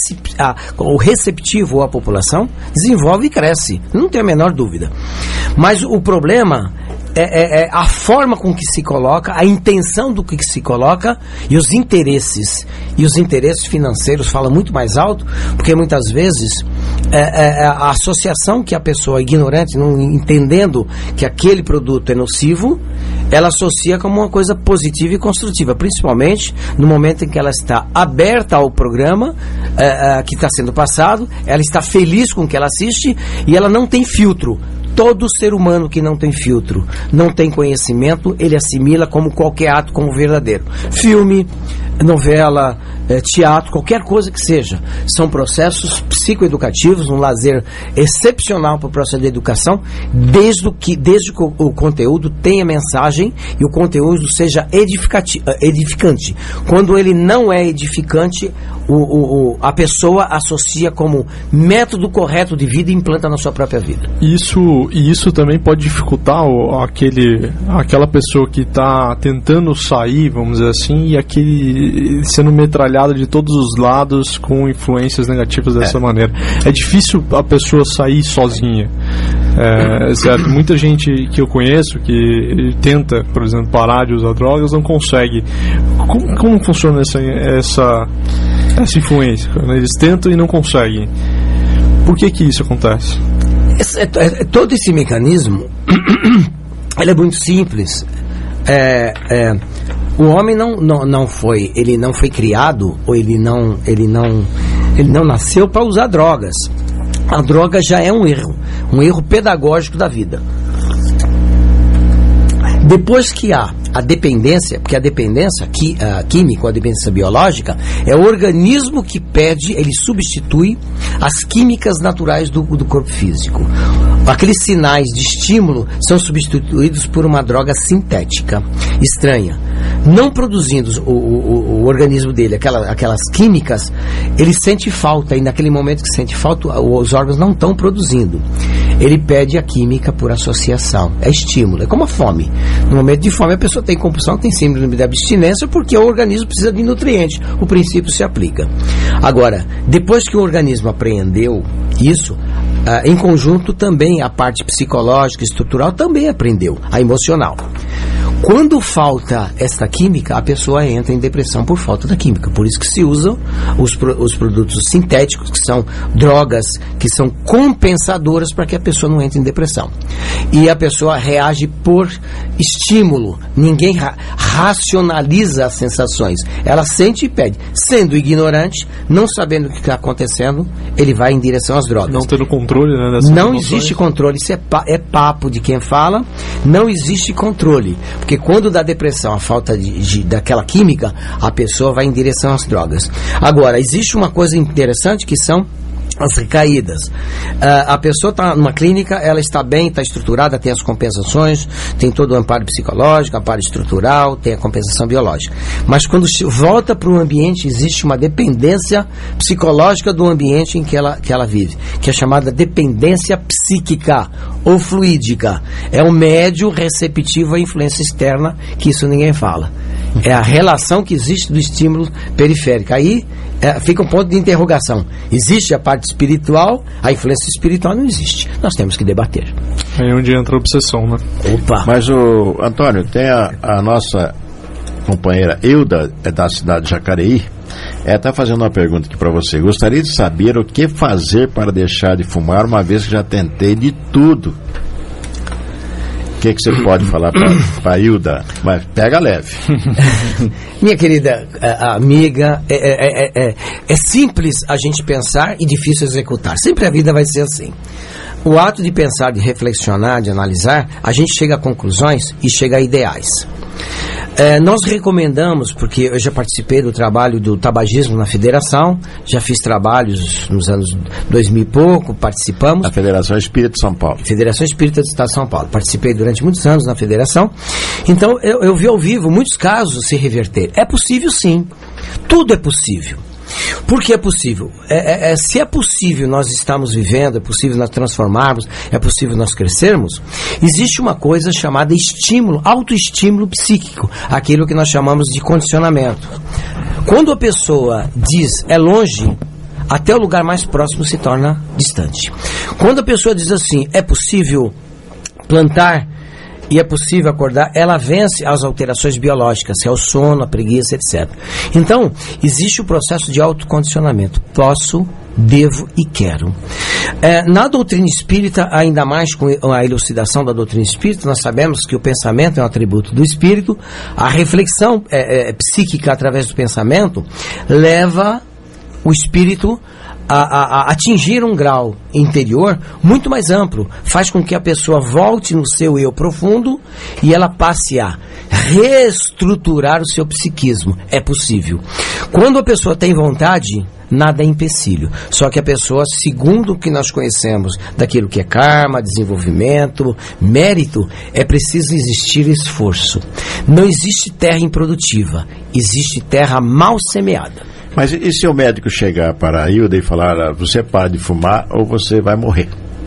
o receptivo ou a população desenvolve e cresce, não tenho a menor dúvida. Mas o problema é a forma com que se coloca, a intenção do que se coloca e os interesses. E os interesses financeiros falam muito mais alto, porque muitas vezes a associação que a pessoa ignorante, não entendendo que aquele produto é nocivo, ela associa como uma coisa positiva e construtiva, principalmente no momento em que ela está aberta ao programa que está sendo passado, ela está feliz com o que ela assiste e ela não tem filtro. Todo ser humano que não tem filtro, não tem conhecimento, ele assimila como qualquer ato como verdadeiro. Filme, novela, teatro, qualquer coisa que seja, são processos psicoeducativos, um lazer excepcional para o processo de educação, desde que o conteúdo tenha mensagem e o conteúdo seja edificante. Quando ele não é edificante, a pessoa associa como método correto de vida e implanta na sua própria vida. Isso também pode dificultar aquela pessoa que está tentando sair, vamos dizer assim, e aquele sendo metralhado de todos os lados com influências negativas dessa maneira. É difícil a pessoa sair sozinha. Certo? Muita gente que eu conheço que tenta, por exemplo, parar de usar drogas, não consegue. Como funciona essa influência? Eles tentam e não conseguem. Por que isso acontece? Todo esse mecanismo ele é muito simples. O homem não foi criado, ou ele não nasceu para usar drogas. a droga já é um erro pedagógico da vida. Depois que há a dependência, porque a dependência química, a dependência biológica, é o organismo que pede, ele substitui as químicas naturais do corpo físico. Aqueles sinais de estímulo são substituídos por uma droga sintética, estranha. Não produzindo o organismo dele aquelas químicas, ele sente falta, e naquele momento que sente falta, os órgãos não estão produzindo. Ele pede a química por associação. É estímulo, é como a fome. No momento de fome, a pessoa tem compulsão, tem síndrome de abstinência, porque o organismo precisa de nutrientes. O princípio se aplica. Agora, depois que o organismo apreendeu isso, em conjunto também a parte psicológica, estrutural, também aprendeu, a emocional. Quando falta esta química, a pessoa entra em depressão por falta da química. Por isso que se usam os produtos sintéticos, que são drogas que são compensadoras para que a pessoa não entre em depressão. E a pessoa reage por estímulo. Ninguém racionaliza as sensações. Ela sente e pede. Sendo ignorante, não sabendo o que está acontecendo, ele vai em direção às drogas. Não tendo controle, né? Não existe controle. Isso é papo de quem fala. Não existe controle. Porque quando dá depressão, a falta daquela química, a pessoa vai em direção às drogas. Agora, existe uma coisa interessante que são as recaídas. A pessoa está numa clínica, ela está bem, está estruturada, tem as compensações, tem todo o amparo psicológico, amparo estrutural, tem a compensação biológica. Mas quando volta para o ambiente, existe uma dependência psicológica do ambiente em que ela vive, que é chamada dependência psíquica ou fluídica. É o médio receptivo à influência externa, que isso ninguém fala. É a relação que existe do estímulo periférico. Aí fica um ponto de interrogação. Existe a parte espiritual, a influência espiritual não existe. Nós temos que debater. Aí é onde entra a obsessão, né? Opa! Mas, Antônio, tem a nossa companheira Hilda, da cidade de Jacareí, está fazendo uma pergunta aqui para você. Gostaria de saber o que fazer para deixar de fumar, uma vez que já tentei de tudo. O que você pode falar para a Hilda? Mas pega leve. Minha querida amiga, é simples a gente pensar e difícil executar. Sempre a vida vai ser assim. O ato de pensar, de reflexionar, de analisar, a gente chega a conclusões e chega a ideais. Nós recomendamos, porque eu já participei do trabalho do tabagismo na federação, já fiz trabalhos nos anos 2000 e pouco, participamos. Na Federação Espírita de São Paulo. Federação Espírita do Estado de São Paulo. Participei durante muitos anos na federação. Então, eu vi ao vivo muitos casos se reverter. É possível, sim. Tudo é possível. Por que é possível? Se é possível nós estamos vivendo, é possível nós transformarmos, é possível nós crescermos, existe uma coisa chamada estímulo, autoestímulo psíquico, aquilo que nós chamamos de condicionamento. Quando a pessoa diz é longe, até o lugar mais próximo se torna distante. Quando a pessoa diz assim, é possível plantar e é possível acordar, ela vence as alterações biológicas, que é o sono, a preguiça, etc. Então, existe o processo de autocondicionamento. Posso, devo e quero. Na doutrina espírita, ainda mais com a elucidação da doutrina espírita, nós sabemos que o pensamento é um atributo do espírito, a reflexão psíquica através do pensamento leva o espírito a atingir um grau interior muito mais amplo, faz com que a pessoa volte no seu eu profundo e ela passe a reestruturar o seu psiquismo. É possível. Quando a pessoa tem vontade, nada é empecilho. Só que a pessoa, segundo o que nós conhecemos daquilo que é karma, desenvolvimento, mérito, é preciso existir esforço. Não existe terra improdutiva, existe terra mal semeada. Mas e se o médico chegar para a Hilda e falar, você para de fumar ou você vai morrer?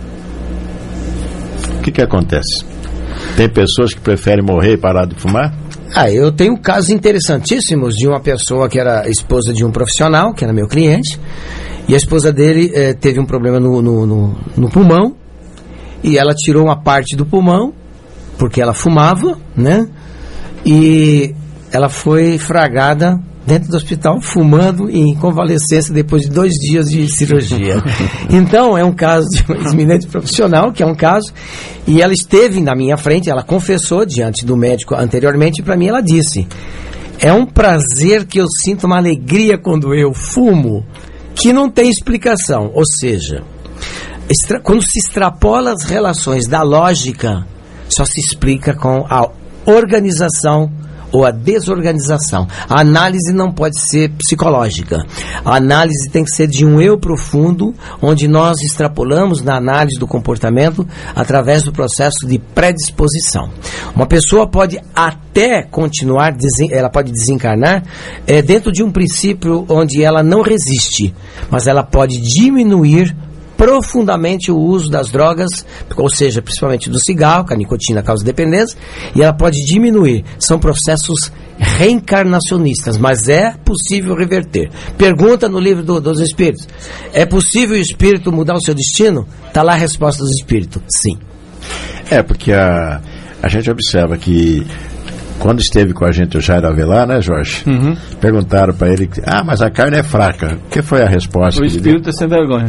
O que acontece? Tem pessoas que preferem morrer e parar de fumar? Eu tenho casos interessantíssimos de uma pessoa que era esposa de um profissional, que era meu cliente, e a esposa dele teve um problema no pulmão, e ela tirou uma parte do pulmão, porque ela fumava, né? E ela foi fragada dentro do hospital, fumando e em convalescência depois de 2 dias de cirurgia. Então, é um caso de uma eminente profissional, que é um caso, e ela esteve na minha frente, ela confessou diante do médico anteriormente, e para mim ela disse, é um prazer que eu sinto, uma alegria quando eu fumo, que não tem explicação. Ou seja, quando se extrapola as relações da lógica, só se explica com a organização ou a desorganização. A análise não pode ser psicológica. A análise tem que ser de um eu profundo, onde nós extrapolamos na análise do comportamento através do processo de predisposição. Uma pessoa pode até continuar, ela pode desencarnar dentro de um princípio onde ela não resiste, mas ela pode diminuir profundamente o uso das drogas, ou seja, principalmente do cigarro, que a nicotina causa dependência, e ela pode diminuir. São processos reencarnacionistas, mas é possível reverter. Pergunta no livro dos Espíritos: é possível o espírito mudar o seu destino? Está lá a resposta dos Espíritos: sim. Porque a gente observa que quando esteve com a gente o Jairo Avelar, né, Jorge? Perguntaram para ele, mas a carne é fraca. O que foi a resposta? O espírito é sem vergonha.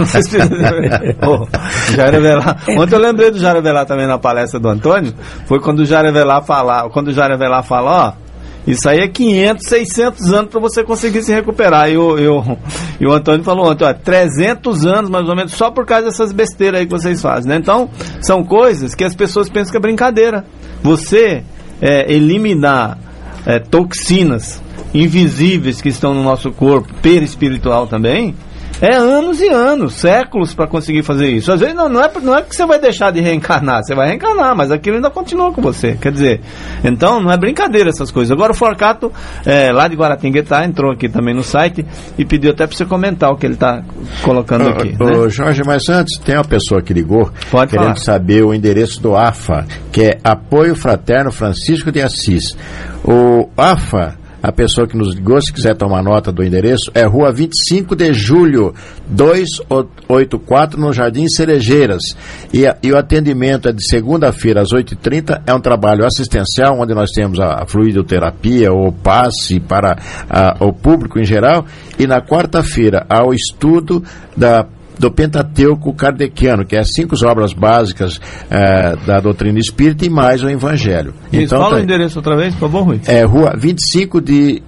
Jairo Avelar. Ontem eu lembrei do Jairo Avelar também na palestra do Antônio. Foi quando o Jairo Avelar fala, isso aí é 500, 600 anos para você conseguir se recuperar. E o Antônio falou ontem, 300 anos mais ou menos, só por causa dessas besteiras aí que vocês fazem, né? Então, são coisas que as pessoas pensam que é brincadeira. Você eliminar toxinas invisíveis que estão no nosso corpo, perispiritual também, é anos e anos, séculos para conseguir fazer isso. Às vezes não é que você vai deixar de reencarnar, você vai reencarnar, mas aquilo ainda continua com você. Quer dizer, então não é brincadeira essas coisas. Agora o Forcato, lá de Guaratinguetá, entrou aqui também no site e pediu até para você comentar o que ele está colocando aqui. Né? Jorge, mas antes, tem uma pessoa que ligou querendo saber o endereço do AFA, que é Apoio Fraterno Francisco de Assis. O AFA, a pessoa que nos ligou, se quiser tomar nota do endereço, é Rua 25 de Julho, 284, no Jardim Cerejeiras. E o atendimento é de segunda-feira às 8h30, é um trabalho assistencial, onde nós temos a fluidoterapia ou passe para o público em geral, e na quarta-feira há o estudo do Pentateuco Kardeciano, que é as 5 obras básicas da doutrina espírita e mais o Evangelho. Então, fala o endereço outra vez, por favor, Rui. É Rua 25 de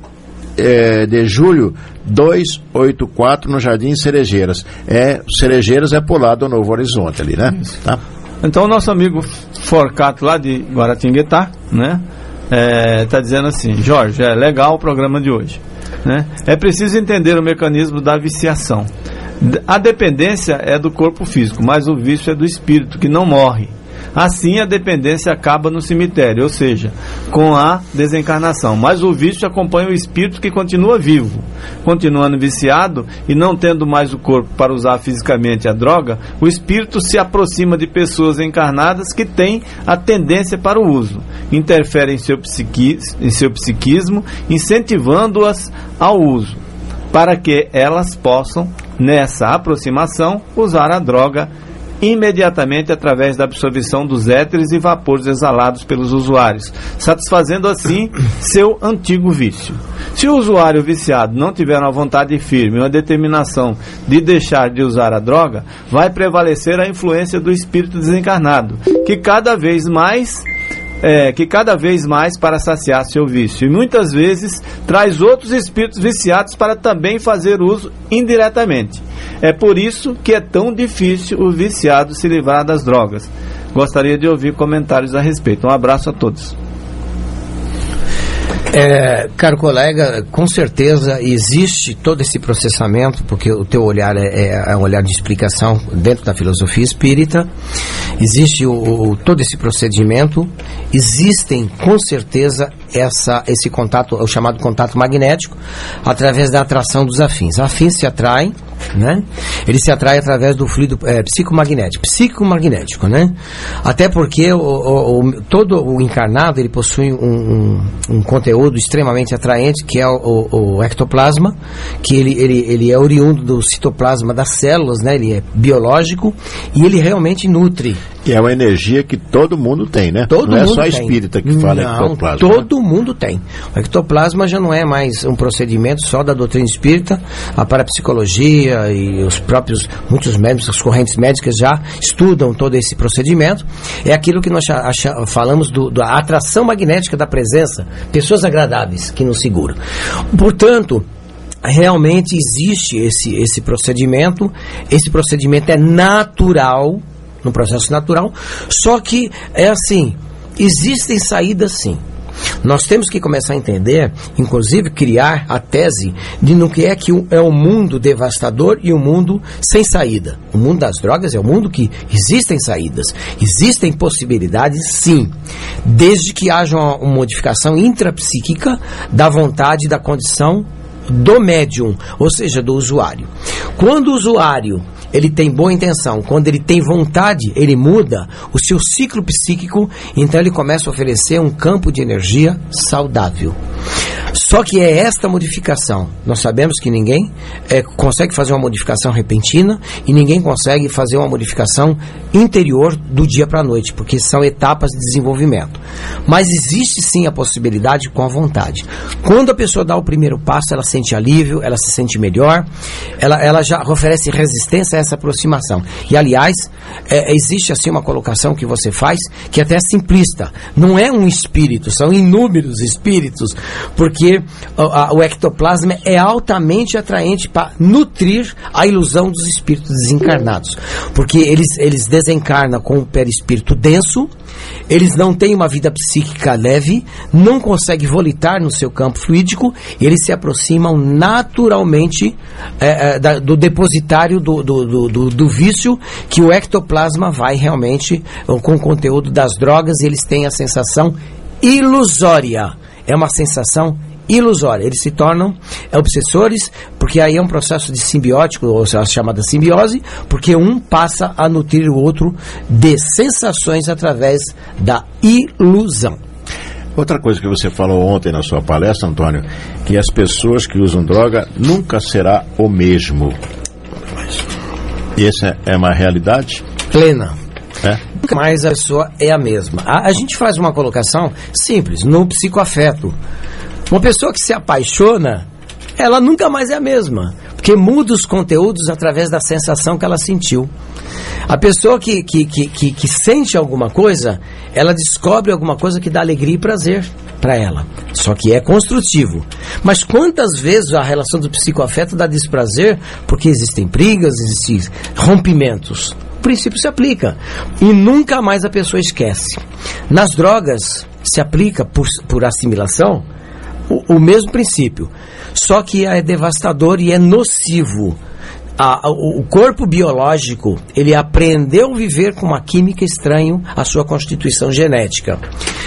Julho, 284, no Jardim Cerejeiras. Cerejeiras é pro lado do Novo Horizonte ali, né? Tá? Então, o nosso amigo Forcato, lá de Guaratinguetá, né? Tá dizendo assim: Jorge, é legal o programa de hoje, né? É preciso entender o mecanismo da viciação. A dependência é do corpo físico, mas o vício é do espírito, que não morre. Assim, a dependência acaba no cemitério, ou seja, com a desencarnação. Mas o vício acompanha o espírito, que continua vivo. Continuando viciado e não tendo mais o corpo para usar fisicamente a droga, o espírito se aproxima de pessoas encarnadas que têm a tendência para o uso. Interfere em seu psiquismo, incentivando-as ao uso, para que elas possam, nessa aproximação, usar a droga imediatamente através da absorção dos éteres e vapores exalados pelos usuários, satisfazendo assim seu antigo vício. Se o usuário viciado não tiver uma vontade firme, uma determinação de deixar de usar a droga, vai prevalecer a influência do espírito desencarnado, que cada vez mais para saciar seu vício, e muitas vezes traz outros espíritos viciados para também fazer uso indiretamente. É por isso que é tão difícil o viciado se livrar das drogas. Gostaria de ouvir comentários a respeito. Um abraço a todos. Caro colega, com certeza existe todo esse processamento, porque o teu olhar é um olhar de explicação dentro da filosofia espírita. Existe todo esse procedimento. Existem, com certeza, esse contato, o chamado contato magnético, através da atração dos afins. Afins se atraem, né? Ele se atrai através do fluido psicomagnético, né? Até porque todo o encarnado, ele possui um conteúdo extremamente atraente, que é o ectoplasma, que ele é oriundo do citoplasma das células, né? Ele é biológico e ele realmente nutre. E é uma energia que todo mundo tem, né? Não é só a espírita que fala ectoplasma. Todo mundo tem. O ectoplasma já não é mais um procedimento só da doutrina espírita. A parapsicologia e muitos médicos, as correntes médicas já estudam todo esse procedimento. É aquilo que nós falamos da atração magnética da presença, pessoas agradáveis que nos seguram. Portanto, realmente existe esse procedimento. Esse procedimento é natural, no processo natural, só que é assim, existem saídas sim. Nós temos que começar a entender, inclusive criar a tese de no que é um mundo devastador e um mundo sem saída. O mundo das drogas é um mundo que existem saídas, existem possibilidades sim, desde que haja uma modificação intrapsíquica da vontade, da condição do médium, ou seja, do usuário. Quando o usuário ele tem boa intenção, quando ele tem vontade, ele muda o seu ciclo psíquico, então ele começa a oferecer um campo de energia saudável. Só que é esta modificação. Nós sabemos que ninguém consegue fazer uma modificação repentina e ninguém consegue fazer uma modificação interior do dia para a noite, porque são etapas de desenvolvimento. Mas existe sim a possibilidade com a vontade. Quando a pessoa dá o primeiro passo, ela sente alívio, ela se sente melhor, ela já oferece resistência a essa aproximação. E aliás, existe assim uma colocação que você faz, que é até simplista. Não é um espírito, são inúmeros espíritos, porque o ectoplasma é altamente atraente para nutrir a ilusão dos espíritos desencarnados, porque eles desencarnam com um perispírito denso, eles não têm uma vida psíquica leve, não conseguem volitar no seu campo fluídico, eles se aproximam naturalmente do depositário do vício, que o ectoplasma vai realmente com o conteúdo das drogas, e eles têm a sensação ilusória, é uma sensação ilusória, eles se tornam obsessores, porque aí é um processo de simbiótico, ou seja, a chamada simbiose, porque um passa a nutrir o outro de sensações através da ilusão. Outra coisa que você falou ontem na sua palestra, Antônio, que as pessoas que usam droga nunca será o mesmo. Essa é uma realidade? Plena. Nunca mais a pessoa é a mesma. A gente faz uma colocação simples, no psicoafeto. Uma pessoa que se apaixona, ela nunca mais é a mesma, porque muda os conteúdos através da sensação que ela sentiu. A pessoa que sente alguma coisa, ela descobre alguma coisa que dá alegria e prazer para ela, só que é construtivo. Mas quantas vezes a relação do psicoafeto dá desprazer, porque existem brigas, existem rompimentos. O princípio se aplica e nunca mais a pessoa esquece. Nas drogas se aplica por assimilação o mesmo princípio, só que é devastador e é nocivo. O corpo biológico, ele aprendeu a viver com uma química estranha à sua constituição genética.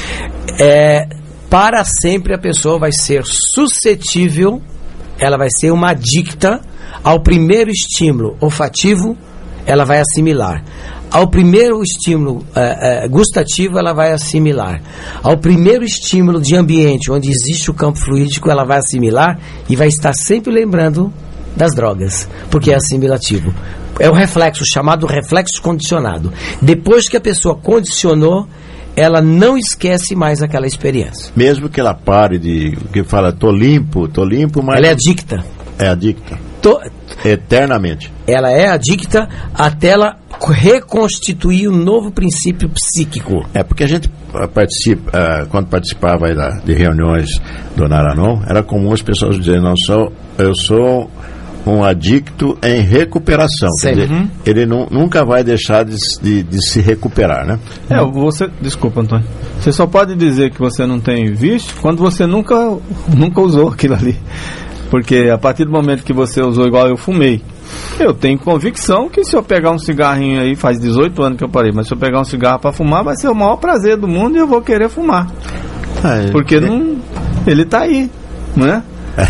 Para sempre a pessoa vai ser suscetível, ela vai ser uma adicta ao primeiro estímulo olfativo, ela vai assimilar. Ao primeiro estímulo gustativo, ela vai assimilar. Ao primeiro estímulo de ambiente, onde existe o campo fluídico, ela vai assimilar e vai estar sempre lembrando das drogas, porque é assimilativo. É um reflexo, chamado reflexo condicionado. Depois que a pessoa condicionou, ela não esquece mais aquela experiência. Mesmo que ela pare que fala, tô limpo, mas... Ela é adicta. É adicta. Eternamente. Ela é adicta até ela reconstituir um novo princípio psíquico. Porque a gente participa, quando participava de reuniões do Naranon, era comum as pessoas dizerem, eu sou um adicto em recuperação. Quer dizer, ele nunca vai deixar de se recuperar, né? Desculpa, Antônio. Você só pode dizer que você não tem vício quando você nunca usou aquilo ali. Porque a partir do momento que você usou, igual eu fumei, eu tenho convicção que se eu pegar um cigarrinho aí, faz 18 anos que eu parei, mas se eu pegar um cigarro para fumar, vai ser o maior prazer do mundo e eu vou querer fumar. Porque ele tá aí, não é?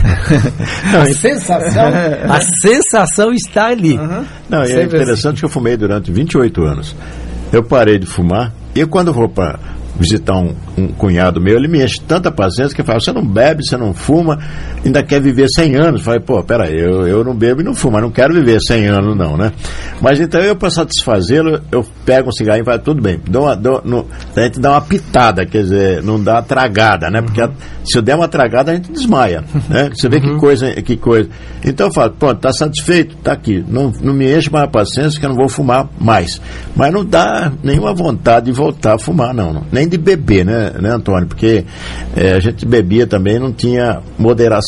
A sensação está ali. Não, é interessante que eu fumei durante 28 anos. Eu parei de fumar e quando eu vou para visitar um cunhado meu, ele me enche tanta paciência que fala, você não bebe, você não fuma, ainda quer viver 100 anos. Eu falei, peraí, eu não bebo e não fumo, mas não quero viver 100 anos não, né? Mas então eu, para satisfazê-lo, eu pego um cigarro e falo, tudo bem, a gente dá uma pitada, quer dizer, não dá uma tragada, né? Porque se eu der uma tragada, a gente desmaia, né? Você vê que coisa. Então eu falo, pronto, tá satisfeito? Tá aqui, não me enche mais a paciência que eu não vou fumar mais. Mas não dá nenhuma vontade de voltar a fumar, não. Nem de beber, né, Antônio? Porque a gente bebia também, não tinha moderação.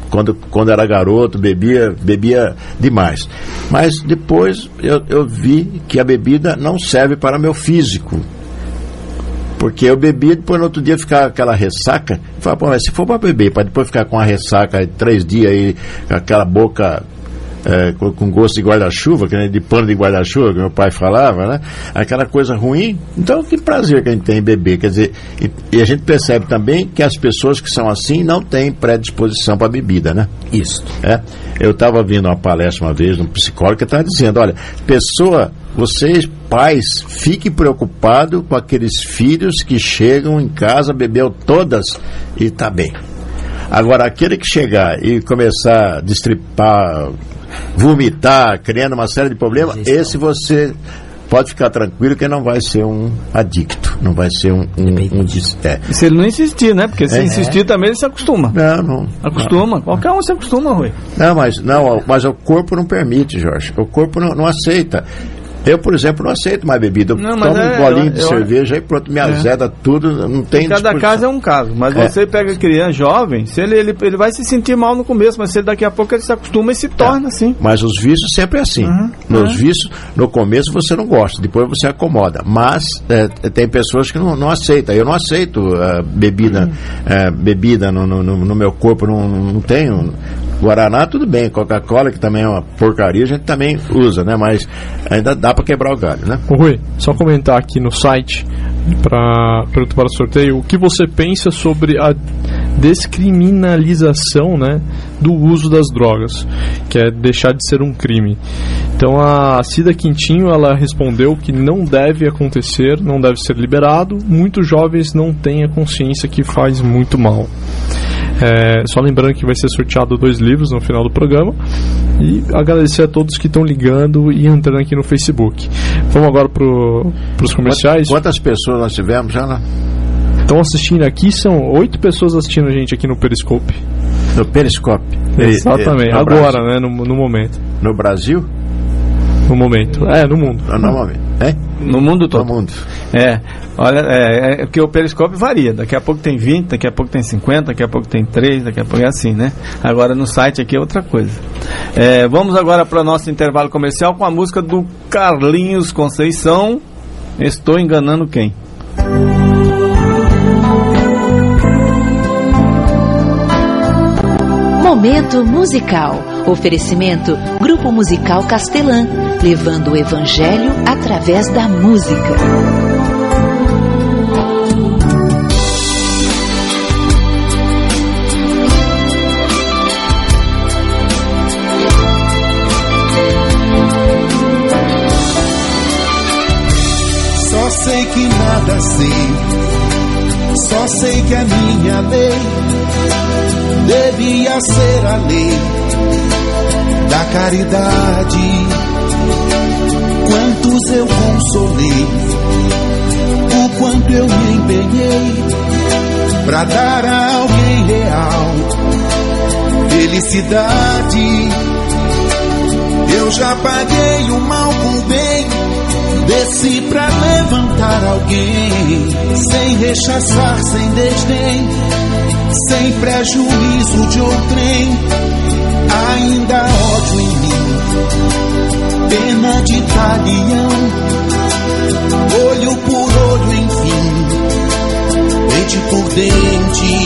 quando era garoto, bebia demais. Mas depois eu vi que a bebida não serve para meu físico. Porque eu bebi, depois no outro dia ficar aquela ressaca. Eu falava, pô, mas se for para beber, para depois ficar com a ressaca 3 dias aí, com aquela boca com gosto de guarda-chuva, de pano de guarda-chuva, que meu pai falava, né? Aquela coisa ruim. Então, que prazer que a gente tem em beber. Quer dizer, e a gente percebe também que as pessoas que são assim não têm predisposição para bebida, né? Isso. Eu estava vendo uma palestra uma vez de um psicólogo que estava dizendo, olha, vocês, pais, fiquem preocupados com aqueles filhos que chegam em casa, bebeu todas e está bem. Agora, aquele que chegar e começar a destripar, vomitar, criando uma série de problemas, esse você pode ficar tranquilo que não vai ser um adicto, não vai ser um Se ele não insistir, né? Porque se insistir também ele se acostuma. Não. Acostuma. Qualquer um se acostuma, Rui. Mas o corpo não permite, Jorge. O corpo não aceita. Eu, por exemplo, não aceito mais bebida. Eu tomo um bolinho de cerveja e pronto, me azeda tudo, não tem cada caso é um caso, mas você pega criança jovem, se ele vai se sentir mal no começo, mas se ele, daqui a pouco ele se acostuma e se torna assim. Mas os vícios sempre é assim. Nos vícios, no começo você não gosta, depois você acomoda. Mas tem pessoas que não aceitam. Eu não aceito bebida no meu corpo, não tenho. Guaraná, tudo bem. Coca-Cola, que também é uma porcaria, a gente também usa, né? Mas ainda dá para quebrar o galho, né? Ô Rui, só comentar aqui no site pergunta para o sorteio, o que você pensa sobre a descriminalização, né, do uso das drogas, que é deixar de ser um crime. Então a Cida Quintinho, ela respondeu que não deve acontecer, não deve ser liberado, muitos jovens não têm a consciência que faz muito mal. Só lembrando que vai ser sorteado 2 livros no final do programa. E agradecer a todos que estão ligando e entrando aqui no Facebook. Vamos agora para os comerciais. Quantas pessoas nós tivemos já lá? Estão assistindo aqui, são 8 pessoas assistindo a gente aqui no Periscope. No Periscope? Exatamente, no agora, Brasil. né, no momento. No Brasil? No momento, no mundo. No momento, no mundo todo. No mundo. Olha, porque o Periscope varia. Daqui a pouco tem 20, daqui a pouco tem 50, daqui a pouco tem 3, daqui a pouco é assim, né? Agora no site aqui é outra coisa. Vamos agora para o nosso intervalo comercial com a música do Carlinhos Conceição, Estou Enganando Quem? Momento musical. Oferecimento Grupo Musical Castelã, levando o Evangelho através da música. Só sei que nada sei, só sei que a minha lei devia ser a lei da caridade. Quantos eu consolei, o quanto eu me empenhei pra dar a alguém real felicidade. Eu já paguei o mal com o bem, desci pra levantar alguém, sem rechaçar, sem desdém, sem prejuízo de outrem. Ainda há ódio em mim, pena de talião, olho por olho, enfim, dente por dente,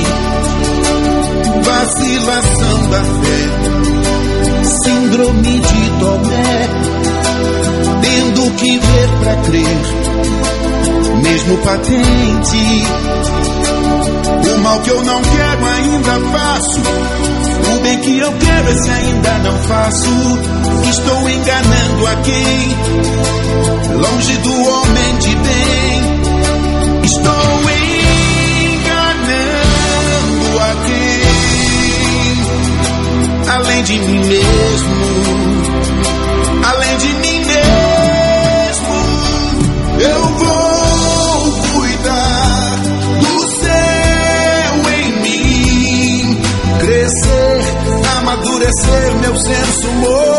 vacilação da fé, síndrome de Tomé, tendo que ver pra crer, mesmo patente. O mal que eu não quero ainda faço, o bem que eu quero esse ainda não faço. Estou enganando a quem? Longe do homem de bem. Estou enganando a quem? Além de mim mesmo, além de mim mesmo, eu vou cuidar do céu em mim, crescer, amadurecer meu senso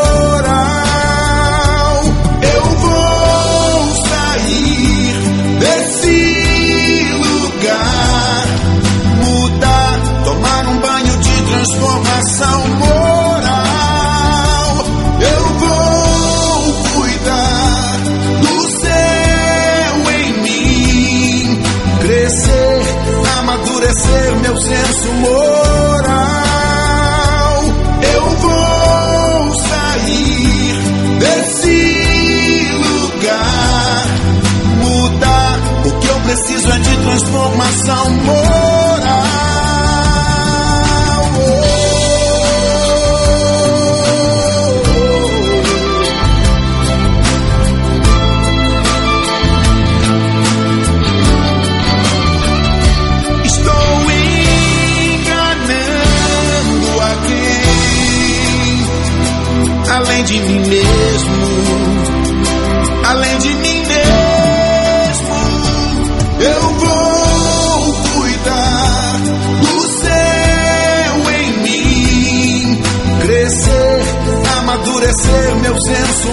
moral. Eu vou sair desse lugar, mudar, tomar um banho de transformação moral. Eu vou cuidar do céu em mim, crescer, amadurecer meu senso moral. Eu vou sair desse lugar, mudar. O que eu preciso é de transformação moral. Além de mim mesmo, além de mim mesmo, eu vou cuidar do céu em mim, crescer, amadurecer meu senso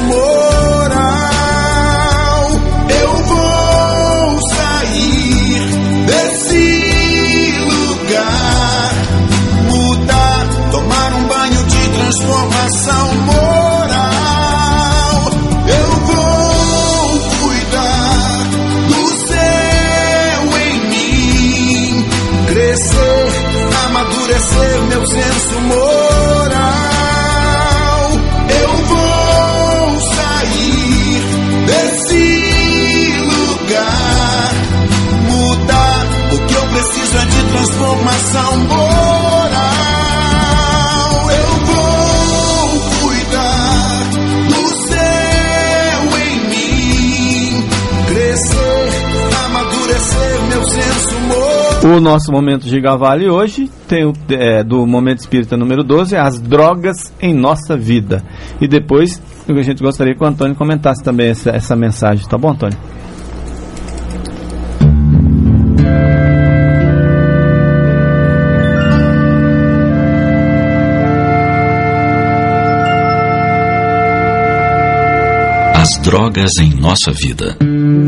moral. Eu vou sair desse lugar, mudar, tomar um banho de transformação moral. Amadurecer meu senso moral. Eu vou sair desse lugar, mudar. O que eu preciso é de transformação moral. Eu vou cuidar do céu em mim, crescer, amadurecer meu senso moral. O nosso Momento Gigavale hoje tem do Momento Espírita número 12, as drogas em nossa vida. E depois, a gente gostaria que o Antônio comentasse também essa mensagem. Tá bom, Antônio? As drogas em nossa vida.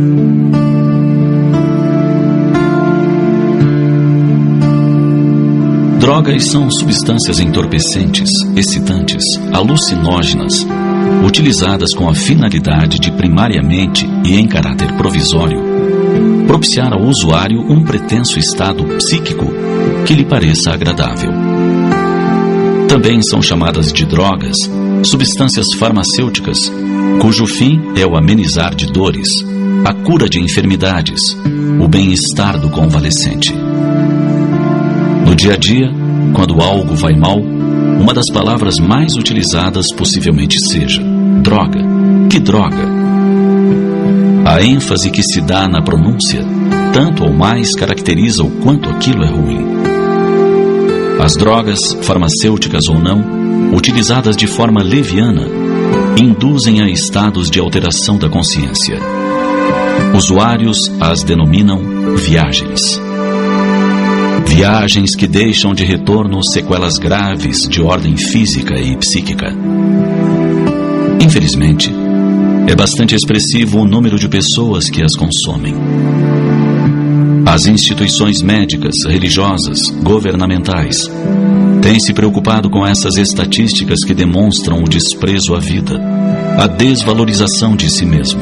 Drogas são substâncias entorpecentes, excitantes, alucinógenas, utilizadas com a finalidade de, primariamente e em caráter provisório, propiciar ao usuário um pretenso estado psíquico que lhe pareça agradável. Também são chamadas de drogas substâncias farmacêuticas, cujo fim é o amenizar de dores, a cura de enfermidades, o bem-estar do convalescente. No dia a dia, quando algo vai mal, uma das palavras mais utilizadas possivelmente seja droga. Que droga? A ênfase que se dá na pronúncia, tanto ou mais, caracteriza o quanto aquilo é ruim. As drogas, farmacêuticas ou não, utilizadas de forma leviana, induzem a estados de alteração da consciência. Usuários as denominam viagens. Viagens que deixam de retorno sequelas graves de ordem física e psíquica. Infelizmente, é bastante expressivo o número de pessoas que as consomem. As instituições médicas, religiosas, governamentais têm se preocupado com essas estatísticas que demonstram o desprezo à vida, a desvalorização de si mesmo.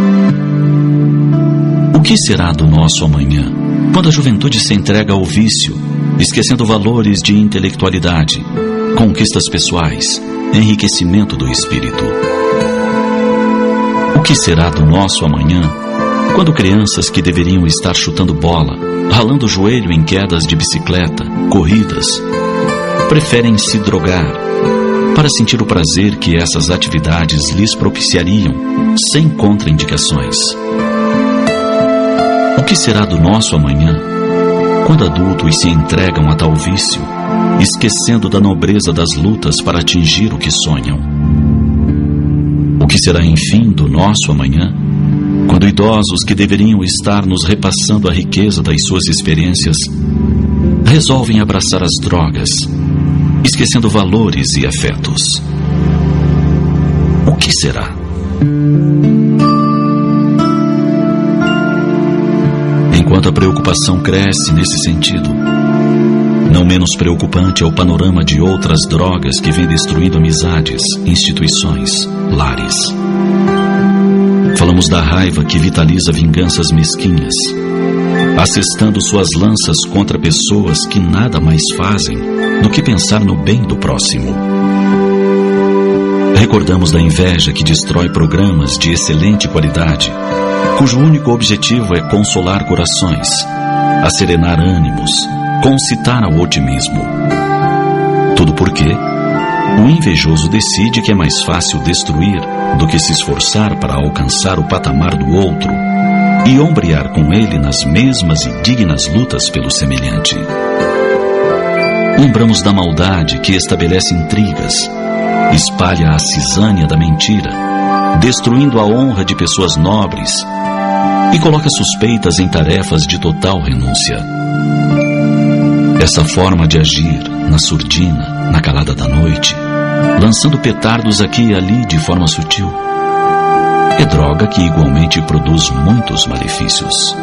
O que será do nosso amanhã, quando a juventude se entrega ao vício, esquecendo valores de intelectualidade, conquistas pessoais, enriquecimento do espírito? O que será do nosso amanhã, quando crianças que deveriam estar chutando bola, ralando o joelho em quedas de bicicleta, corridas, preferem se drogar para sentir o prazer que essas atividades lhes propiciariam, sem contraindicações? O que será do nosso amanhã, quando adultos se entregam a tal vício, esquecendo da nobreza das lutas para atingir o que sonham? O que será, enfim, do nosso amanhã, quando idosos que deveriam estar nos repassando a riqueza das suas experiências, resolvem abraçar as drogas, esquecendo valores e afetos? O que será? Enquanto a preocupação cresce nesse sentido, Não menos preocupante é o panorama de outras drogas que vêm destruindo amizades, instituições, lares. Falamos da raiva que vitaliza vinganças mesquinhas, assestando suas lanças contra pessoas que nada mais fazem do que pensar no bem do próximo. Recordamos da inveja que destrói programas de excelente qualidade, cujo único objetivo é consolar corações, acerenar ânimos, concitar ao otimismo. Tudo porque o invejoso decide que é mais fácil destruir do que se esforçar para alcançar o patamar do outro e ombrear com ele nas mesmas e dignas lutas pelo semelhante. Lembramos da maldade que estabelece intrigas, espalha a cisânia da mentira, destruindo a honra de pessoas nobres e coloca suspeitas em tarefas de total renúncia. Essa forma de agir, na surdina, na calada da noite, lançando petardos aqui e ali de forma sutil, é droga que igualmente produz muitos malefícios.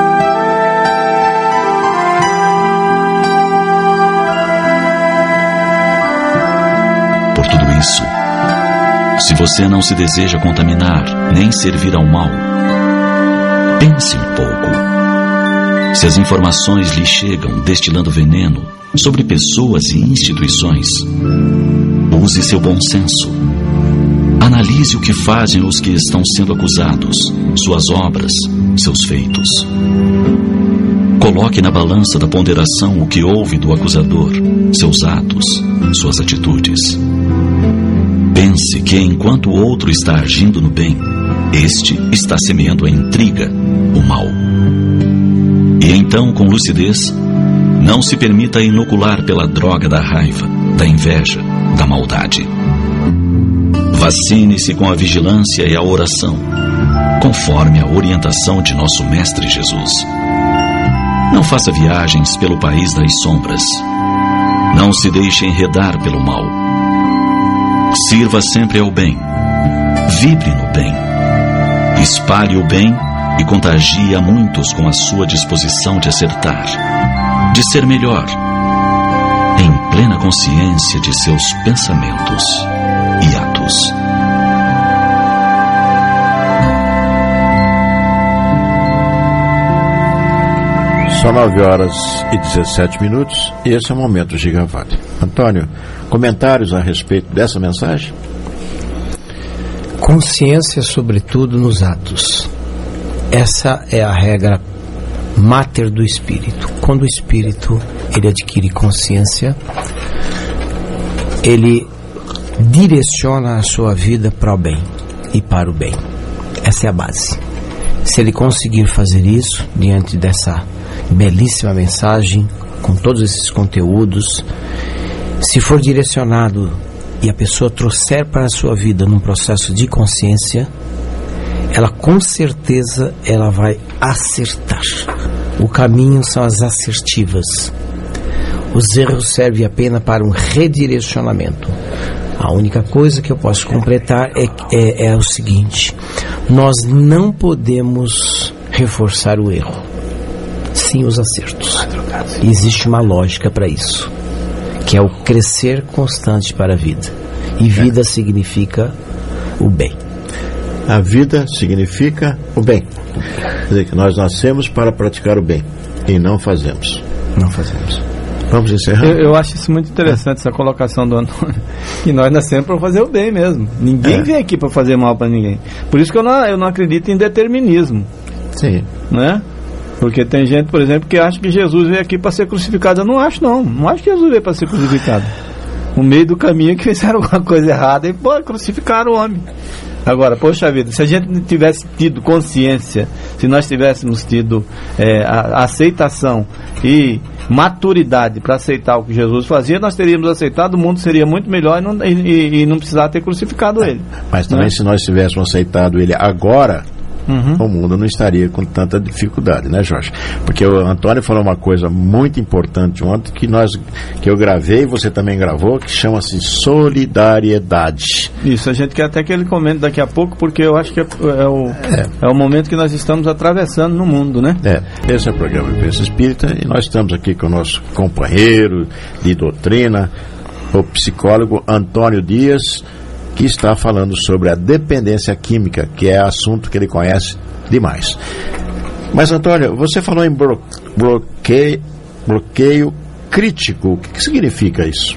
Por tudo isso, se você não se deseja contaminar, nem servir ao mal, pense um pouco. Se as informações lhe chegam destilando veneno sobre pessoas e instituições, use seu bom senso. Analise o que fazem os que estão sendo acusados, suas obras, seus feitos. Coloque na balança da ponderação o que ouve do acusador, seus atos, suas atitudes. Pense que enquanto o outro está agindo no bem, este está semeando a intriga, o mal. E então, com lucidez, não se permita inocular pela droga da raiva, da inveja, da maldade. Vacine-se com a vigilância e a oração, conforme a orientação de nosso Mestre Jesus. Não faça viagens pelo país das sombras. Não se deixe enredar pelo mal. Sirva sempre ao bem. Vibre no bem. Espalhe o bem e contagie a muitos com a sua disposição de acertar, de ser melhor, em plena consciência de seus pensamentos e atos. São 9h17 e esse é o Momento Gigavale. Antônio, comentários a respeito dessa mensagem? Consciência, sobretudo, nos atos. Essa é a regra máter do espírito. Quando o espírito ele adquire consciência, ele direciona a sua vida para o bem e para o bem. Essa é a base. Se ele conseguir fazer isso diante dessa belíssima mensagem, com todos esses conteúdos, se for direcionado e a pessoa trouxer para a sua vida num processo de consciência, ela com certeza ela vai acertar. O caminho são as assertivas. Os erros servem apenas para um redirecionamento. A única coisa que eu posso completar é o seguinte: nós não podemos reforçar o erro, sim os acertos. Existe uma lógica para isso, que é o crescer constante para a vida. E vida significa o bem. A vida significa o bem. Quer dizer que nós nascemos para praticar o bem e não fazemos. Não fazemos. Vamos encerrar? Eu acho isso muito interessante, essa colocação do Antônio, que nós nascemos para fazer o bem mesmo. Ninguém vem aqui para fazer mal para ninguém. Por isso que eu não acredito em determinismo. Sim. Né? Porque tem gente, por exemplo, que acha que Jesus veio aqui para ser crucificado. Eu não acho, não. Não acho que Jesus veio para ser crucificado. No meio do caminho que fizeram alguma coisa errada e crucificaram o homem. Agora, poxa vida, se a gente tivesse tido consciência, se nós tivéssemos tido a aceitação e maturidade para aceitar o que Jesus fazia, nós teríamos aceitado, o mundo seria muito melhor e não precisava ter crucificado ele. Mas também, se nós tivéssemos aceitado ele agora, o mundo não estaria com tanta dificuldade, né, Jorge? Porque o Antônio falou uma coisa muito importante ontem que eu gravei, você também gravou, que chama-se solidariedade. Isso, a gente quer até que ele comente daqui a pouco, porque eu acho que é o momento que nós estamos atravessando no mundo, né? Esse é o programa Vivência Espírita e nós estamos aqui com o nosso companheiro de doutrina, o psicólogo Antônio Dias, que está falando sobre a dependência química, que é assunto que ele conhece demais. Mas, Antônio, você falou em bloqueio crítico. O que significa isso?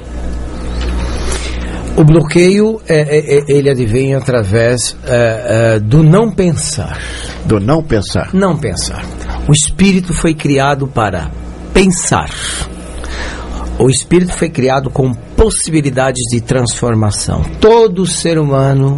O bloqueio, ele advém através do não pensar. Do não pensar? Não pensar. O espírito foi criado para pensar. O espírito foi criado com possibilidades de transformação. Todo ser humano,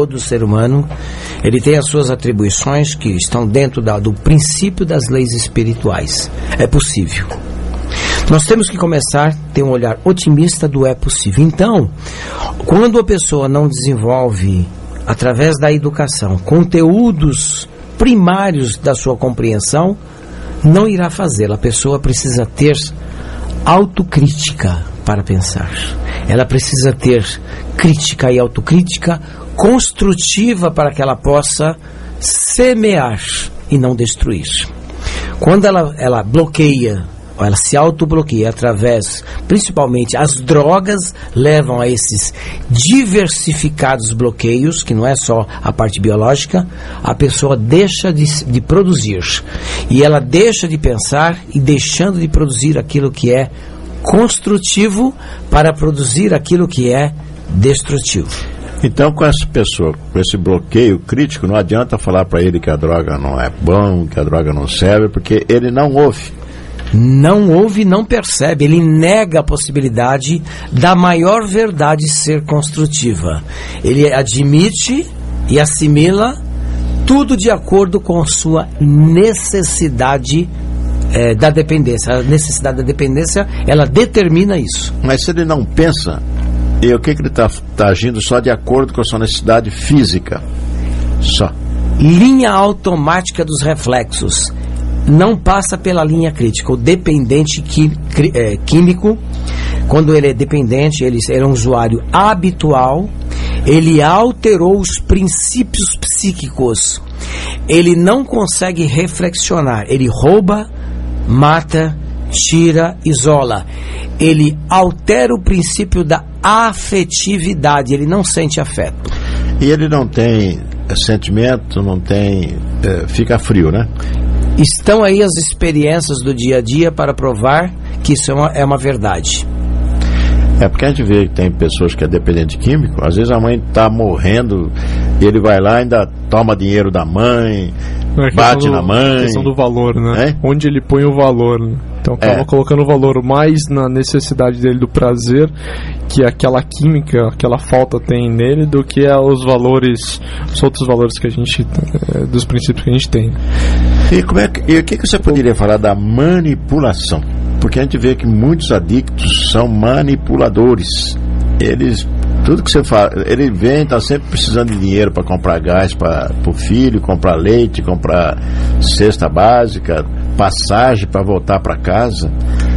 ele tem as suas atribuições que estão dentro do princípio das leis espirituais. É possível. Nós temos que começar a ter um olhar otimista do é possível. Então, quando a pessoa não desenvolve, através da educação, conteúdos primários da sua compreensão, não irá fazê-la. A pessoa precisa ter autocrítica para pensar. Ela precisa ter crítica e autocrítica construtiva para que ela possa semear e não destruir. Quando ela bloqueia, ou ela se autobloqueia através, principalmente as drogas levam a esses diversificados bloqueios, que não é só a parte biológica, a pessoa deixa de produzir. E ela deixa de pensar e deixando de produzir aquilo que é construtivo para produzir aquilo que é destrutivo. Então, com essa pessoa, com esse bloqueio crítico, não adianta falar para ele que a droga não é bom, que a droga não serve, porque ele não ouve. Não ouve e não percebe, ele nega a possibilidade da maior verdade ser construtiva. Ele admite e assimila tudo de acordo com sua necessidade da dependência. A necessidade da dependência, ela determina isso. Mas se ele não pensa, e o que ele está agindo só de acordo com a sua necessidade física? Só. Linha automática dos reflexos. Não passa pela linha crítica. O dependente químico, quando ele é dependente, ele é um usuário habitual, ele alterou os princípios psíquicos, ele não consegue reflexionar, ele rouba, mata, tira, isola, ele altera o princípio da afetividade, ele não sente afeto. E ele não tem sentimento, não tem... fica frio, né? Estão aí as experiências do dia a dia para provar que isso é uma verdade. É porque a gente vê que tem pessoas que é dependente químico, às vezes a mãe está morrendo e ele vai lá e ainda toma dinheiro da mãe, bate na mãe. A questão do valor, né? Onde ele põe o valor, né? Então acaba colocando o valor mais na necessidade dele do prazer que aquela química, aquela falta tem nele, do que os valores, os outros valores que a gente, dos princípios que a gente tem. E o que você poderia falar da manipulação? Porque a gente vê que muitos adictos são manipuladores. Tudo que você fala, ele vem, está sempre precisando de dinheiro para comprar gás para o filho, comprar leite, comprar cesta básica, passagem para voltar para casa.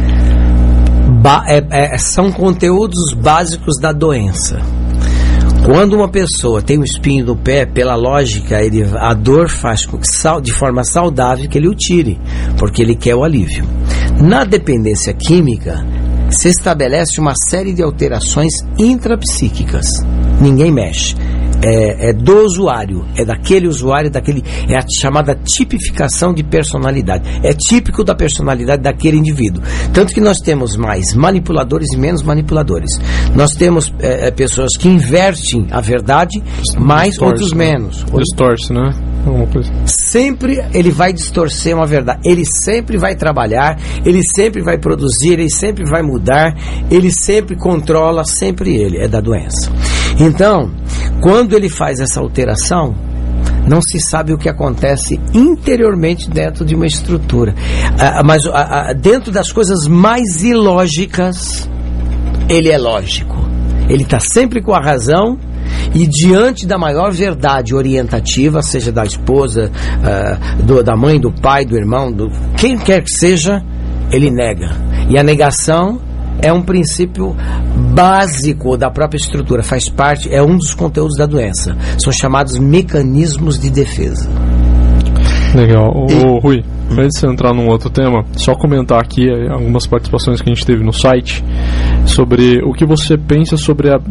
São conteúdos básicos da doença. Quando uma pessoa tem um espinho no pé, pela lógica, a dor faz de forma saudável que ele o tire, porque ele quer o alívio. Na dependência química, se estabelece uma série de alterações intrapsíquicas. Ninguém mexe. É do usuário, é daquele usuário, é a chamada tipificação de personalidade. É típico da personalidade daquele indivíduo. Tanto que nós temos mais manipuladores e menos manipuladores. Nós temos pessoas que invertem a verdade, mais outros menos. Distorce, né? Sempre ele vai distorcer uma verdade. Ele sempre vai trabalhar, ele sempre vai produzir, ele sempre vai mudar, ele sempre controla, sempre ele. É da doença. Então, quando ele faz essa alteração, não se sabe o que acontece interiormente dentro de uma estrutura. Mas dentro das coisas mais ilógicas, ele é lógico. Ele está sempre com a razão e diante da maior verdade orientativa, seja da esposa, da mãe, do pai, do irmão, quem quer que seja, ele nega. E a negação é um princípio básico da própria estrutura, faz parte, é um dos conteúdos da doença. São chamados mecanismos de defesa. Legal. Rui, antes de entrar num outro tema, só comentar aqui algumas participações que a gente teve no site sobre o que você pensa sobre a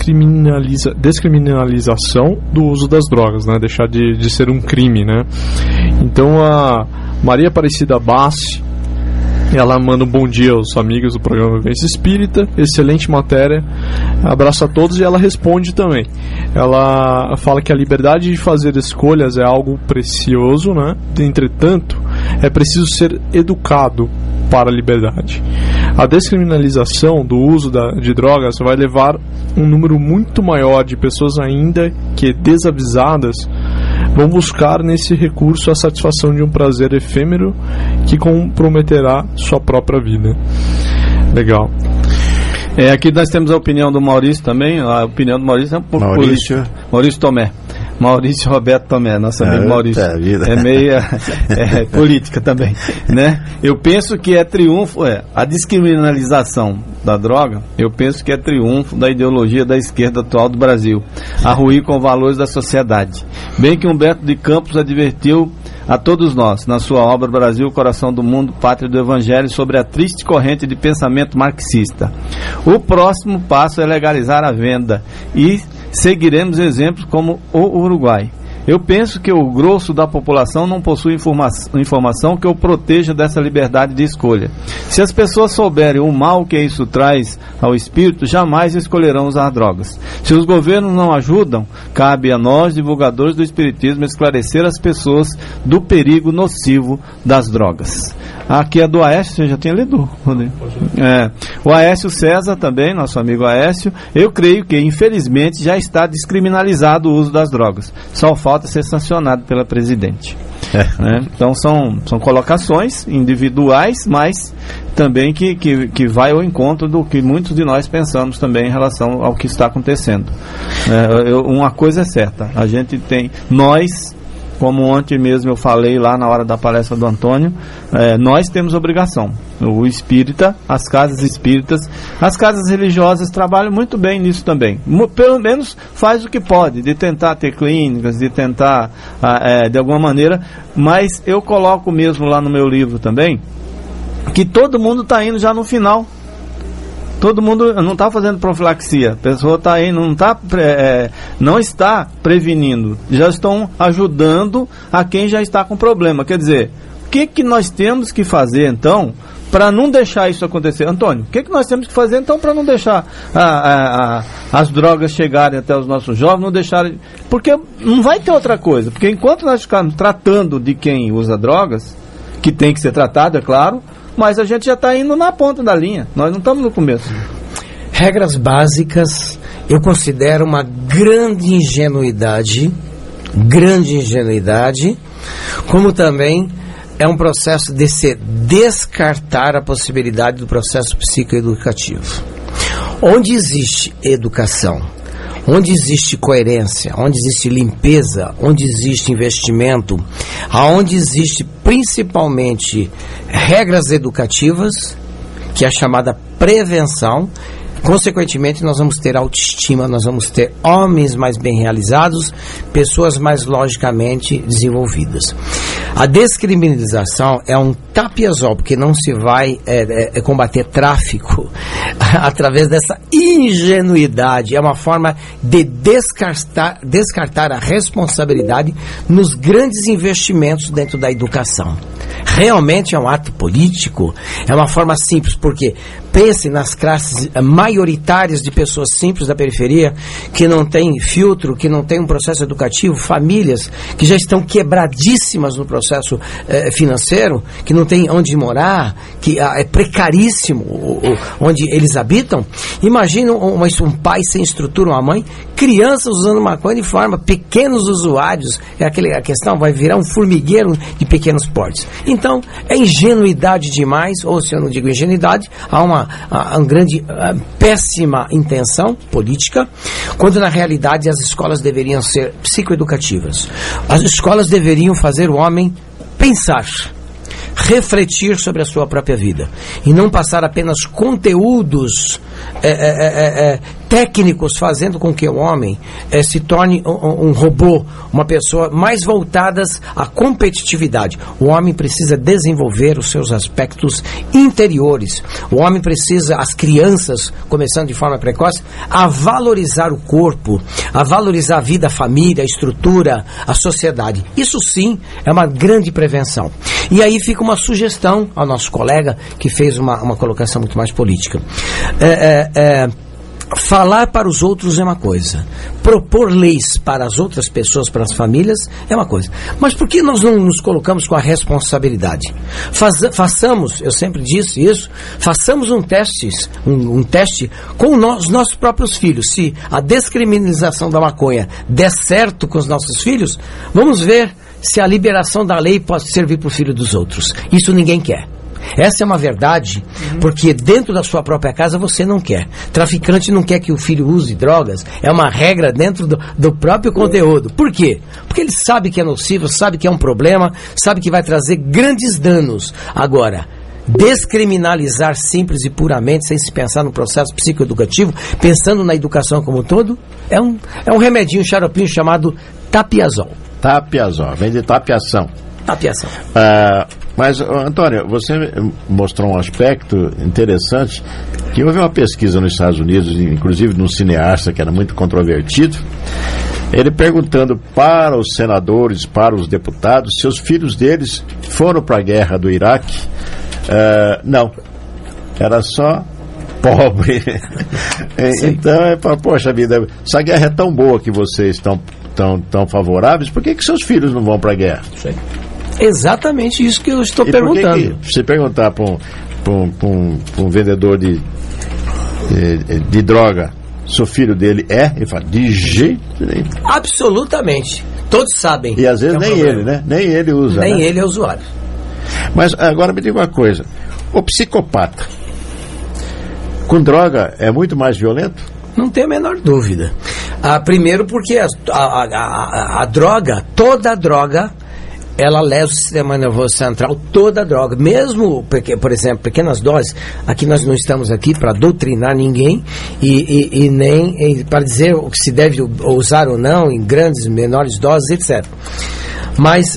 descriminalização do uso das drogas, né? Deixar de ser um crime, né? Então a Maria Aparecida Bassi, ela manda um bom dia aos amigos do programa Vivência Espírita, excelente matéria, abraço a todos, e ela responde também. Ela fala que a liberdade de fazer escolhas é algo precioso, né? Entretanto, é preciso ser educado para a liberdade. A descriminalização do uso de drogas vai levar um número muito maior de pessoas ainda que desavisadas vão buscar nesse recurso a satisfação de um prazer efêmero que comprometerá sua própria vida. Legal. Aqui nós temos a opinião do Maurício também. A opinião do Maurício é um pouco política. Maurício Tomé. Maurício Roberto Tomé, nosso amigo Maurício. É meio política também, né? Eu penso que é triunfo, a descriminalização da droga, eu penso que é triunfo da ideologia da esquerda atual do Brasil, a ruir com valores da sociedade. Bem que Humberto de Campos advertiu a todos nós, na sua obra Brasil, Coração do Mundo, Pátria do Evangelho, sobre a triste corrente de pensamento marxista. O próximo passo é legalizar a venda e seguiremos exemplos como o Uruguai. Eu penso que o grosso da população não possui informação que o proteja dessa liberdade de escolha. Se as pessoas souberem o mal que isso traz ao espírito, jamais escolherão usar drogas. Se os governos não ajudam, cabe a nós, divulgadores do espiritismo, esclarecer as pessoas do perigo nocivo das drogas. Aqui é do Aécio, você já tinha lido, Rodrigo? O Aécio César também, nosso amigo Aécio, eu creio que infelizmente já está descriminalizado o uso das drogas. Só falta ser sancionado pela presidente. Então são colocações individuais, mas também que vai ao encontro do que muitos de nós pensamos também em relação ao que está acontecendo. Uma coisa é certa, a gente tem, nós, como ontem mesmo eu falei lá na hora da palestra do Antônio, nós temos obrigação. O espírita, as casas espíritas, as casas religiosas trabalham muito bem nisso também. Pelo menos faz o que pode, de tentar ter clínicas, de tentar, de alguma maneira, mas eu coloco mesmo lá no meu livro também, que todo mundo está indo já no final. Todo mundo não está fazendo profilaxia, a pessoa está aí, não está prevenindo, já estão ajudando a quem já está com problema. Quer dizer, o que nós temos que fazer então para não deixar isso acontecer? Antônio, o que nós temos que fazer então para não deixar as drogas chegarem até os nossos jovens, não deixarem, porque não vai ter outra coisa, porque enquanto nós ficarmos tratando de quem usa drogas, que tem que ser tratado, é claro, mas a gente já está indo na ponta da linha, nós não estamos no começo. Regras básicas, eu considero uma grande ingenuidade, como também é um processo de se descartar a possibilidade do processo psicoeducativo. Onde existe educação, onde existe coerência, onde existe limpeza, onde existe investimento, aonde existe principalmente regras educativas, que é a chamada prevenção, consequentemente nós vamos ter autoestima, nós vamos ter homens mais bem realizados, pessoas mais logicamente desenvolvidas. A descriminalização é um tapiazol, porque não se vai combater tráfico através dessa ingenuidade. É uma forma de descartar a responsabilidade nos grandes investimentos dentro da educação. Realmente é um ato político, é uma forma simples, porque pense nas classes maioritárias de pessoas simples da periferia, que não tem filtro, que não tem um processo educativo, famílias que já estão quebradíssimas no processo financeiro, que não tem onde morar, que é precaríssimo onde eles habitam. Imagina um pai sem estrutura, uma mãe, crianças usando maconha de forma, pequenos usuários, a questão vai virar um formigueiro de pequenos portes. Então Então, é ingenuidade demais, ou se eu não digo ingenuidade, há uma grande, péssima intenção política, quando na realidade as escolas deveriam ser psicoeducativas. As escolas deveriam fazer o homem pensar, refletir sobre a sua própria vida e não passar apenas conteúdos técnicos, fazendo com que o homem se torne um robô, uma pessoa mais voltadas à competitividade. O homem precisa desenvolver os seus aspectos interiores. O homem precisa, as crianças, começando de forma precoce, a valorizar o corpo, a valorizar a vida, a família, a estrutura, a sociedade. Isso sim é uma grande prevenção. E aí fica uma sugestão ao nosso colega, que fez uma colocação muito mais política. Falar para os outros é uma coisa, propor leis para as outras pessoas, para as famílias, é uma coisa. Mas por que nós não nos colocamos com a responsabilidade? Façamos, eu sempre disse isso, façamos um teste com os nossos próprios filhos. Se a descriminalização da maconha der certo com os nossos filhos, vamos ver se a liberação da lei pode servir para o filho dos outros. Isso ninguém quer. Essa é uma verdade, porque dentro da sua própria casa você não quer. Traficante não quer que o filho use drogas. É uma regra dentro do próprio conteúdo. Por quê? Porque ele sabe que é nocivo, sabe que é um problema, sabe que vai trazer grandes danos. Agora, descriminalizar simples e puramente, sem se pensar no processo psicoeducativo, pensando na educação como um todo, é um remedinho, um xaropinho chamado tapiazol. Tapiazol, vem de tapiação. Tapiação. Mas, Antônio, você mostrou um aspecto interessante, que houve uma pesquisa nos Estados Unidos, inclusive de um cineasta que era muito controvertido, ele perguntando para os senadores, para os deputados, se os filhos deles foram para a guerra do Iraque. Não, era só pobre. Então, poxa vida, essa guerra é tão boa que vocês estão tão favoráveis, por que seus filhos não vão para a guerra? Sei. Exatamente isso que eu estou perguntando. Se perguntar para um vendedor de droga, se o filho dele ele fala, de jeito nenhum. Absolutamente. Todos sabem. E às vezes nem ele, né? Nem ele usa. Nem ele é usuário. Mas agora me diga uma coisa: o psicopata com droga é muito mais violento? Não tem a menor dúvida. Primeiro porque a droga, toda a droga, ela leva o sistema nervoso central, toda a droga, mesmo, por exemplo, pequenas doses. Aqui nós não estamos aqui para doutrinar ninguém e nem para dizer o que se deve usar ou não em grandes, menores doses, etc. Mas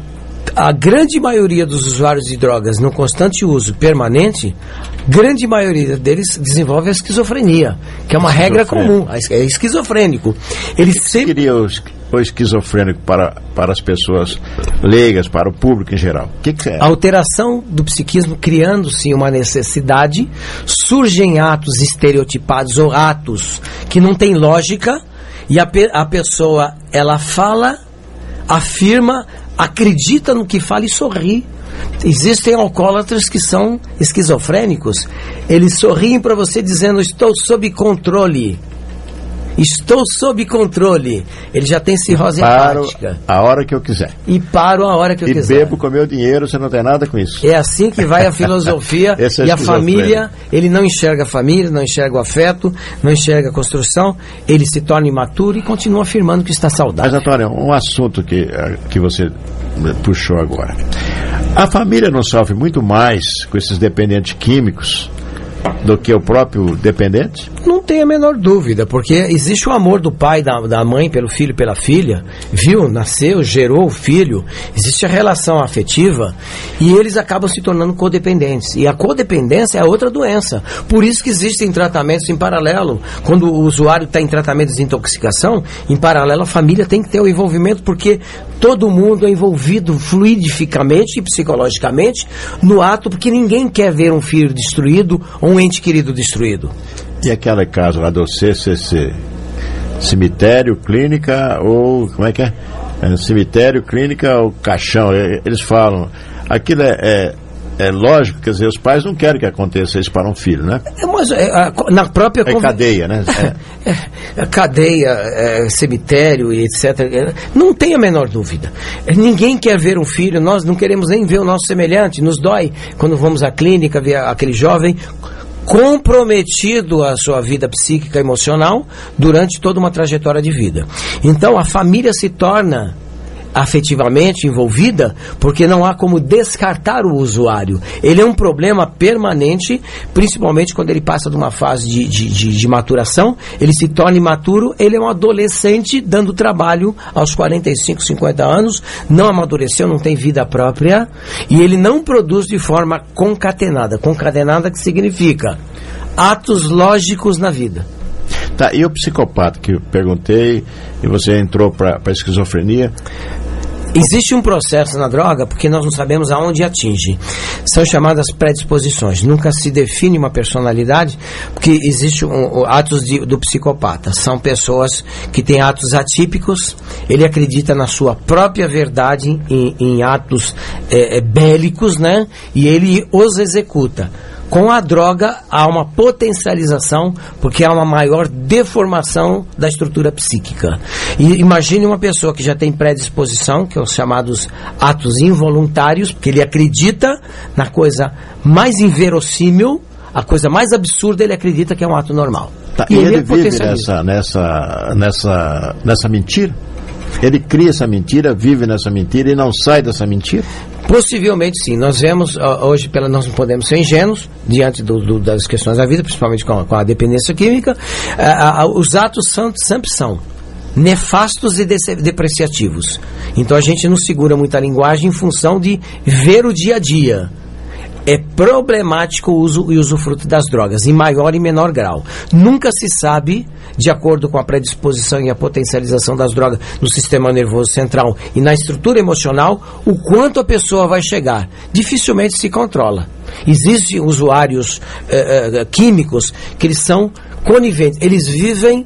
a grande maioria dos usuários de drogas no constante uso permanente, grande maioria deles desenvolve a esquizofrenia, que é uma regra comum, é esquizofrênico. Ele sempre queria o esquizofrênico para as pessoas leigas, para o público em geral. O que é? A alteração do psiquismo, criando-se uma necessidade, surgem atos estereotipados ou atos que não têm lógica, e a pessoa, ela fala, afirma, acredita no que fala e sorri. Existem alcoólatras que são esquizofrênicos. Eles sorriem para você dizendo: estou sob controle. Estou sob controle. Ele já tem cirrose hepática. A hora que eu quiser. E paro a hora que eu quiser. E bebo com meu dinheiro, você não tem nada com isso. É assim que vai a filosofia. E a família, ele não enxerga a família, não enxerga o afeto, não enxerga a construção, ele se torna imaturo e continua afirmando que está saudável. Mas, Antônio, um assunto que você puxou agora. A família não sofre muito mais com esses dependentes químicos do que o próprio dependente? Não tem a menor dúvida, porque existe o amor do pai, da mãe pelo filho, pela filha, viu, nasceu, gerou o filho, existe a relação afetiva e eles acabam se tornando codependentes. E a codependência é outra doença. Por isso que existem tratamentos em paralelo. Quando o usuário está em tratamento de desintoxicação, em paralelo a família tem que ter o envolvimento, porque todo mundo é envolvido fluidificamente e psicologicamente no ato, porque ninguém quer ver um filho destruído ou um ente querido destruído. E aquele caso lá do CCC, cemitério, clínica ou como é que é? Cemitério, clínica ou caixão, eles falam, aquilo é é lógico, quer dizer, os pais não querem que aconteça isso para um filho, né? Mas na própria cadeia, né? Cadeia, cemitério e etc. Não tem a menor dúvida. Ninguém quer ver um filho, nós não queremos nem ver o nosso semelhante. Nos dói quando vamos à clínica ver aquele jovem comprometido a sua vida psíquica e emocional durante toda uma trajetória de vida. Então a família se torna afetivamente envolvida, porque não há como descartar o usuário. Ele é um problema permanente, principalmente quando ele passa de uma fase de maturação, ele se torna imaturo, ele é um adolescente dando trabalho aos 45, 50 anos, não amadureceu, não tem vida própria, e ele não produz de forma concatenada. Concatenada que significa atos lógicos na vida. Tá, e o psicopata que eu perguntei, e você entrou para a esquizofrenia? Existe um processo na droga, porque nós não sabemos aonde atinge. São chamadas predisposições. Nunca se define uma personalidade, porque existe atos do psicopata. São pessoas que têm atos atípicos, ele acredita na sua própria verdade em atos bélicos, né? E ele os executa. Com a droga há uma potencialização, porque há uma maior deformação da estrutura psíquica. E imagine uma pessoa que já tem predisposição, que são os chamados atos involuntários, porque ele acredita na coisa mais inverossímil, a coisa mais absurda, ele acredita que é um ato normal. Tá, e ele vive nessa mentira? Ele cria essa mentira, vive nessa mentira e não sai dessa mentira? Possivelmente sim. Nós vemos hoje, nós não podemos ser ingênuos diante das questões da vida, principalmente com a dependência química. Os atos sempre são nefastos e depreciativos. Então a gente não segura muita linguagem em função de ver o dia a dia. É problemático o uso e usufruto das drogas, em maior e menor grau. Nunca se sabe, de acordo com a predisposição e a potencialização das drogas no sistema nervoso central e na estrutura emocional, o quanto a pessoa vai chegar. Dificilmente se controla. Existem usuários químicos que eles são coniventes, eles vivem,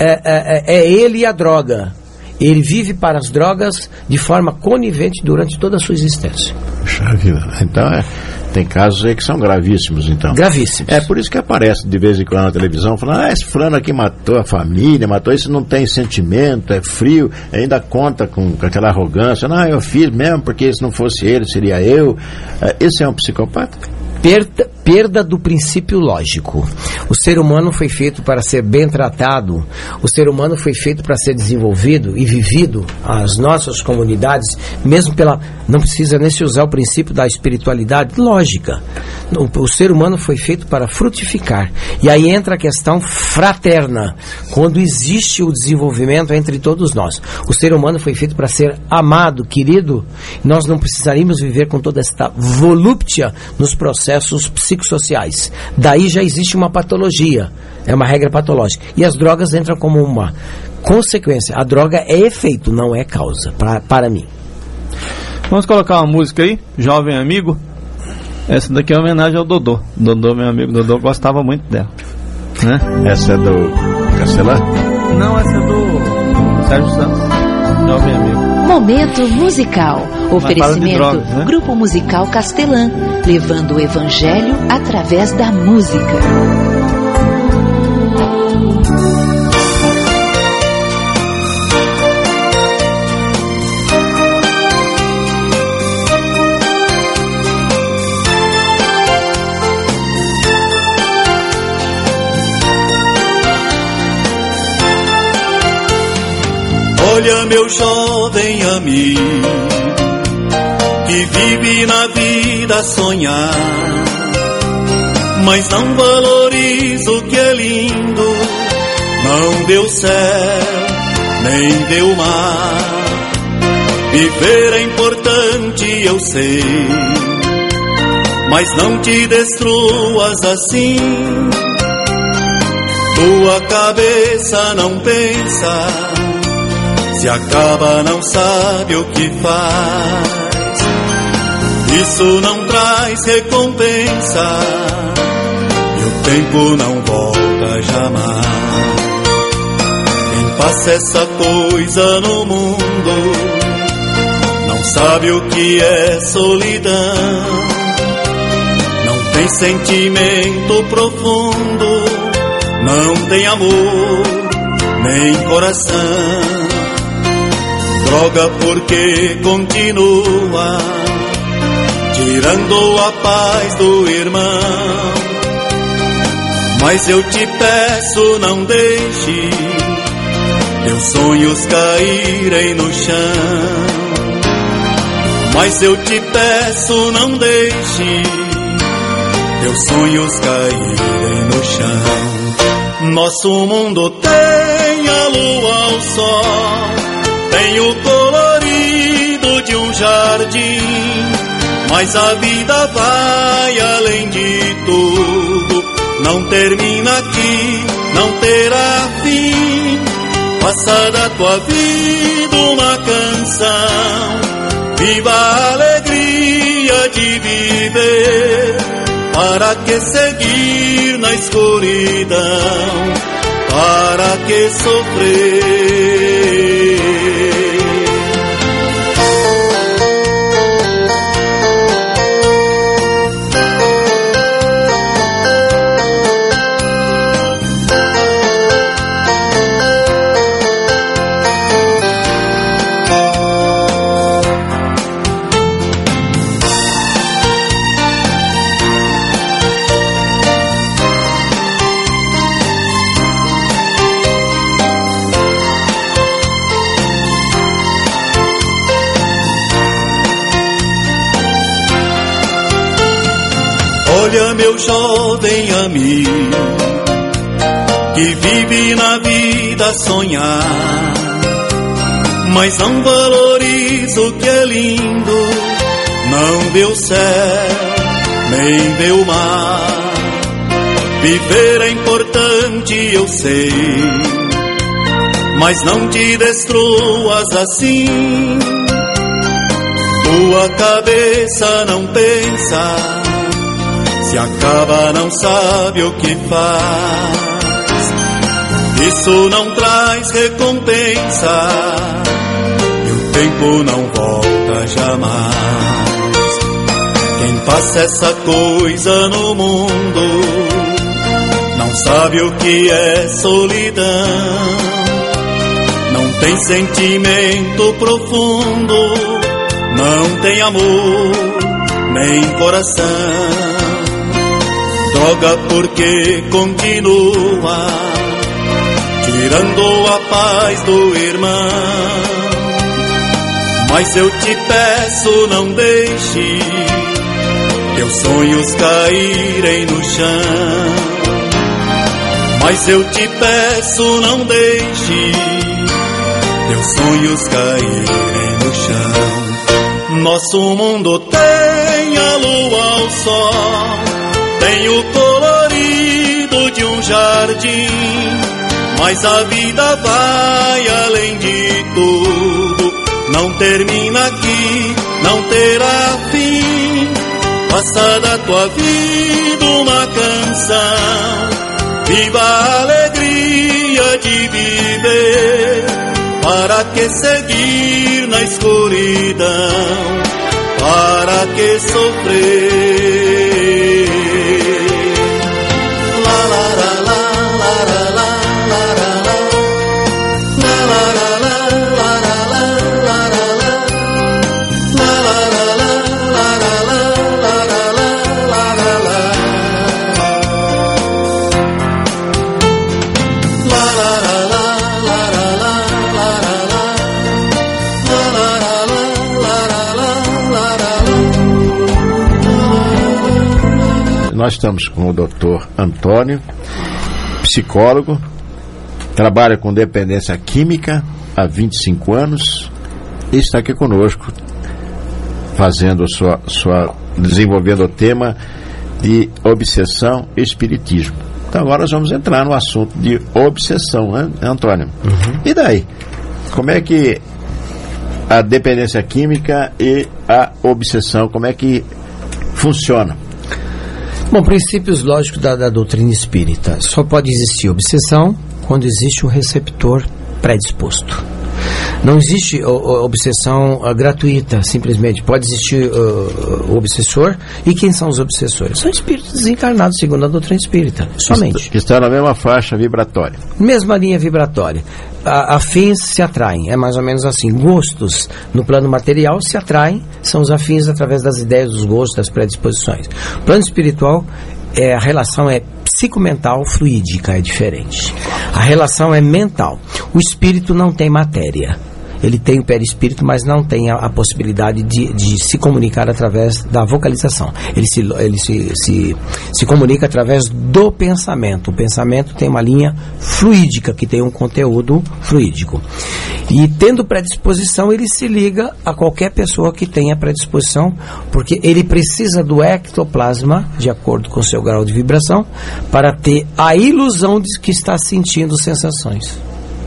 ele e a droga. Ele vive para as drogas de forma conivente durante toda a sua existência. Puxa vida, então tem casos aí que são gravíssimos, então. Gravíssimos. É por isso que aparece de vez em quando na televisão, falando, esse fulano aqui matou a família, matou isso, não tem sentimento, é frio, ainda conta com aquela arrogância, não, eu fiz mesmo, porque se não fosse ele, seria eu. Esse é um psicopata? Perda do princípio lógico. O ser humano foi feito para ser bem tratado, o ser humano foi feito para ser desenvolvido e vivido. As nossas comunidades, mesmo não precisa nem se usar o princípio da espiritualidade lógica. O ser humano foi feito para frutificar. E aí entra a questão fraterna, quando existe o desenvolvimento entre todos nós. O ser humano foi feito para ser amado, querido. Nós não precisaríamos viver com toda esta volúpia nos processos psicossociais. Daí já existe uma patologia, é uma regra patológica. E as drogas entram como uma consequência. A droga é efeito, não é causa, para mim. Vamos colocar uma música aí, Jovem Amigo. Essa daqui é uma homenagem ao Dodô. Dodô, meu amigo Dodô, gostava muito dela, né? Essa é do Castelã? Não, essa é do Sérgio Santos, Jovem Amigo. Momento musical. Oferecimento drogas, né? Grupo Musical Castelã, levando o evangelho através da música. Olha, meu jovem amigo, que vive na vida a sonhar, mas não valoriza o que é lindo. Não vê o céu, nem vê o mar. Viver é importante, eu sei, mas não te destruas assim. Tua cabeça não pensa, se acaba, não sabe o que faz. Isso não traz recompensa, e o tempo não volta jamais. Quem passa essa coisa no mundo não sabe o que é solidão. tem sentimento profundo, não tem amor, nem coração. Droga porque continua tirando a paz do irmão. Mas eu te peço, não deixe teus sonhos caírem no chão. Mas eu te peço, não deixe teus sonhos caírem no chão. Nosso mundo tem a lua, o sol, tem o colorido de um jardim. Mas a vida vai além de tudo, não termina aqui, não terá fim. Faça da tua vida uma canção, viva a alegria de viver. Para que seguir na escuridão? Para que sofrer? Olha, meu jovem amigo, que vive na vida a sonhar, mas não valoriza o que é lindo, não vê o céu, nem vê o mar. Viver é importante, eu sei, mas não te destruas assim. Tua cabeça não pensa, se acaba, não sabe o que faz. Isso não traz recompensa, e o tempo não volta jamais. Quem passa essa coisa no mundo não sabe o que é solidão. Não tem sentimento profundo, não tem amor, nem coração. Droga porque continua tirando a paz do irmão. Mas eu te peço, não deixe teus sonhos caírem no chão. Mas eu te peço, não deixe teus sonhos caírem no chão. Nosso mundo tem a lua, o sol, tem o colorido de um jardim, mas a vida vai além de tudo, não termina aqui, não terá fim. Faça da tua vida uma canção, viva a alegria de viver. Para que seguir na escuridão? Para que sofrer? Nós estamos com o Dr. Antônio, psicólogo, trabalha com dependência química há 25 anos e está aqui conosco fazendo desenvolvendo o tema de obsessão e espiritismo. Então agora nós vamos entrar no assunto de obsessão, né, Antônio? Uhum. E daí? Como é que a dependência química e a obsessão, como é que funciona? Bom, princípios lógicos da doutrina espírita. Só pode existir obsessão quando existe um receptor predisposto. Não existe obsessão gratuita, simplesmente. Pode existir o obsessor. E quem são os obsessores? São espíritos desencarnados, segundo a doutrina espírita, somente. Que estão na mesma faixa vibratória. Mesma linha vibratória. Afins se atraem, é mais ou menos assim. Gostos no plano material se atraem, são os afins através das ideias, dos gostos, das predisposições. No plano espiritual, a relação é psicomental, fluídica, é diferente. A relação é mental. O espírito não tem matéria. Ele tem o perispírito, mas não tem a possibilidade de se comunicar através da vocalização. Ele se comunica através do pensamento. O pensamento tem uma linha fluídica, que tem um conteúdo fluídico. E tendo predisposição, ele se liga a qualquer pessoa que tenha predisposição, porque ele precisa do ectoplasma, de acordo com o seu grau de vibração, para ter a ilusão de que está sentindo sensações.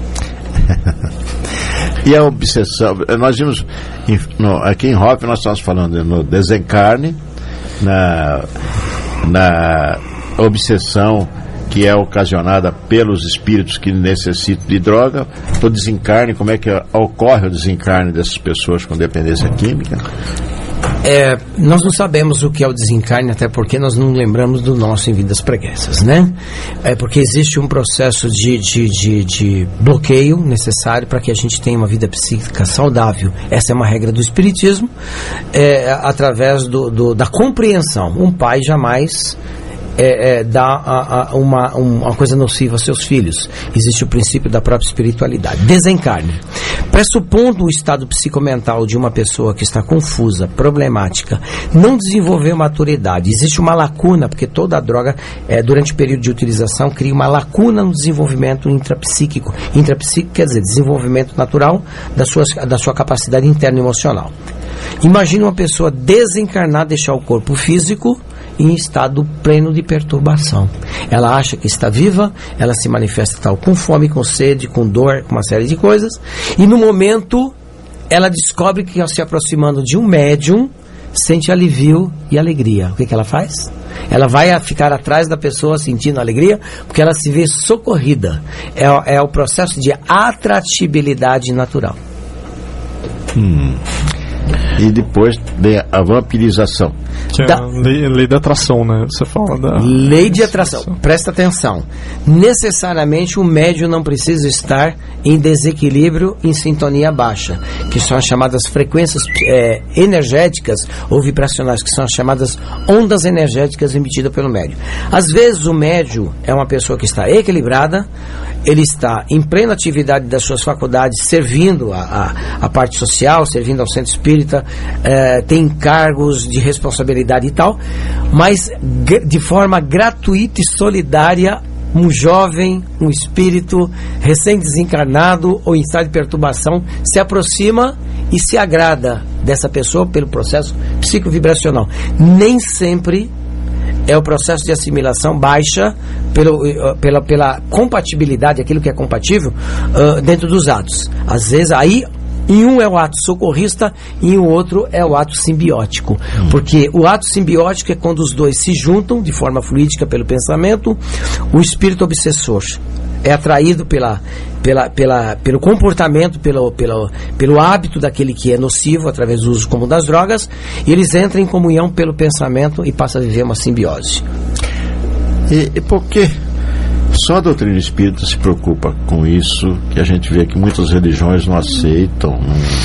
E a obsessão, nós vimos aqui em Hoff, nós estamos falando no desencarne, na obsessão que é ocasionada pelos espíritos que necessitam de droga, o desencarne, como é que ocorre o desencarne dessas pessoas com dependência química? Nós não sabemos o que é o desencarne, até porque nós não lembramos do nosso em vidas pregressas, né? Porque existe um processo de bloqueio necessário para que a gente tenha uma vida psíquica saudável. Essa é uma regra do espiritismo, através da compreensão. Um pai jamais dá uma coisa nociva aos seus filhos. Existe o princípio da própria espiritualidade. Desencarne. Pressupondo o estado psicomental de uma pessoa que está confusa, problemática, não desenvolveu maturidade, existe uma lacuna, porque toda a droga, durante o período de utilização, cria uma lacuna no desenvolvimento intrapsíquico. Intrapsíquico quer dizer desenvolvimento natural da sua capacidade interna emocional. Imagine uma pessoa desencarnar, deixar o corpo físico em estado pleno de perturbação. Ela acha que está viva, ela se manifesta tal com fome, com sede, com dor, com uma série de coisas, e no momento ela descobre que, ao se aproximando de um médium, sente alívio e alegria. O que ela faz? Ela vai ficar atrás da pessoa sentindo alegria, porque ela se vê socorrida. É o processo de atratibilidade natural. E depois a vampirização. Que é a lei da atração, né? Você fala da... Lei de atração. Presta atenção. Necessariamente o médium não precisa estar em desequilíbrio, em sintonia baixa, que são as chamadas frequências energéticas ou vibracionais, que são as chamadas ondas energéticas emitidas pelo médium. Às vezes o médium é uma pessoa que está equilibrada, ele está em plena atividade das suas faculdades, servindo a parte social, servindo ao centro espírita, tem cargos de responsabilidade e tal, mas de forma gratuita e solidária, um jovem, um espírito recém-desencarnado ou em estado de perturbação se aproxima e se agrada dessa pessoa pelo processo psicovibracional. Nem sempre é o processo de assimilação baixa pela compatibilidade, aquilo que é compatível dentro dos atos. Às vezes aí em um é o ato socorrista e em outro é o ato simbiótico, porque o ato simbiótico é quando os dois se juntam de forma fluídica pelo pensamento. O espírito obsessor é atraído pelo comportamento, pelo hábito daquele que é nocivo através do uso comum das drogas, e eles entram em comunhão pelo pensamento e passam a viver uma simbiose. E por que só a doutrina espírita se preocupa com isso, que a gente vê que muitas religiões não aceitam,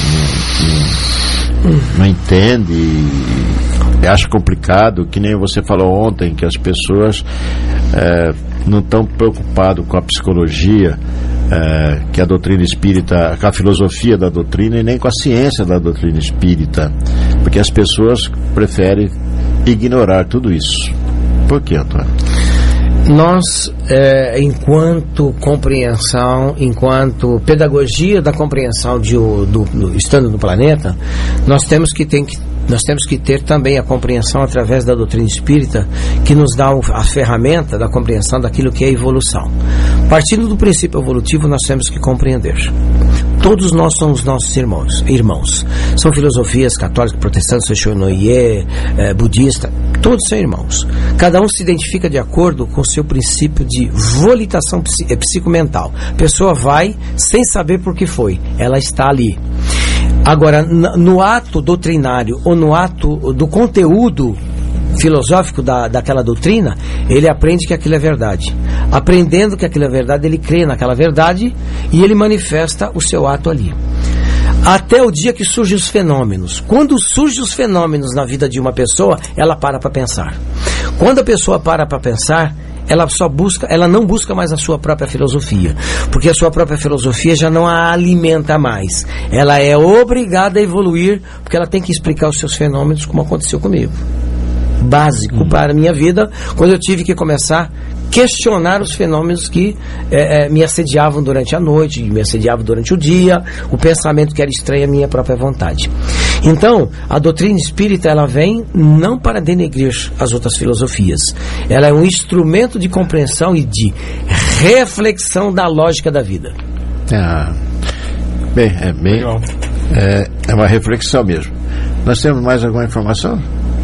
não entendem, acha complicado, que nem você falou ontem, que as pessoas não estão preocupadas com a psicologia, que a doutrina espírita, com a filosofia da doutrina, e nem com a ciência da doutrina espírita, porque as pessoas preferem ignorar tudo isso. Por que, Antônio? Nós, enquanto compreensão, enquanto pedagogia da compreensão estando no planeta, nós temos que ter também a compreensão através da doutrina espírita, que nos dá a ferramenta da compreensão daquilo que é evolução. Partindo do princípio evolutivo, nós temos que compreender. Todos nós somos nossos irmãos. São filosofias católicas, protestantes, budista. Todos são irmãos. Cada um se identifica de acordo com o seu princípio de volitação psicomental. A pessoa vai sem saber por que foi. Ela está ali. Agora, no ato doutrinário ou no ato do conteúdo filosófico daquela doutrina, ele aprende que aquilo é verdade. Aprendendo que aquilo é verdade, ele crê naquela verdade e ele manifesta o seu ato ali. Até o dia que surgem os fenômenos. Quando surgem os fenômenos na vida de uma pessoa, ela para pensar. Quando a pessoa para pensar, ela não busca mais a sua própria filosofia, porque a sua própria filosofia já não a alimenta mais. Ela é obrigada a evoluir, porque ela tem que explicar os seus fenômenos, como aconteceu comigo. Básico para a minha vida, quando eu tive que começar a questionar os fenômenos que me assediavam durante a noite, me assediavam durante o dia, o pensamento que era estranho à minha própria vontade. Então, a doutrina espírita, ela vem não para denegrir as outras filosofias. Ela é um instrumento de compreensão e de reflexão da lógica da vida. É uma reflexão mesmo. Nós temos mais alguma informação?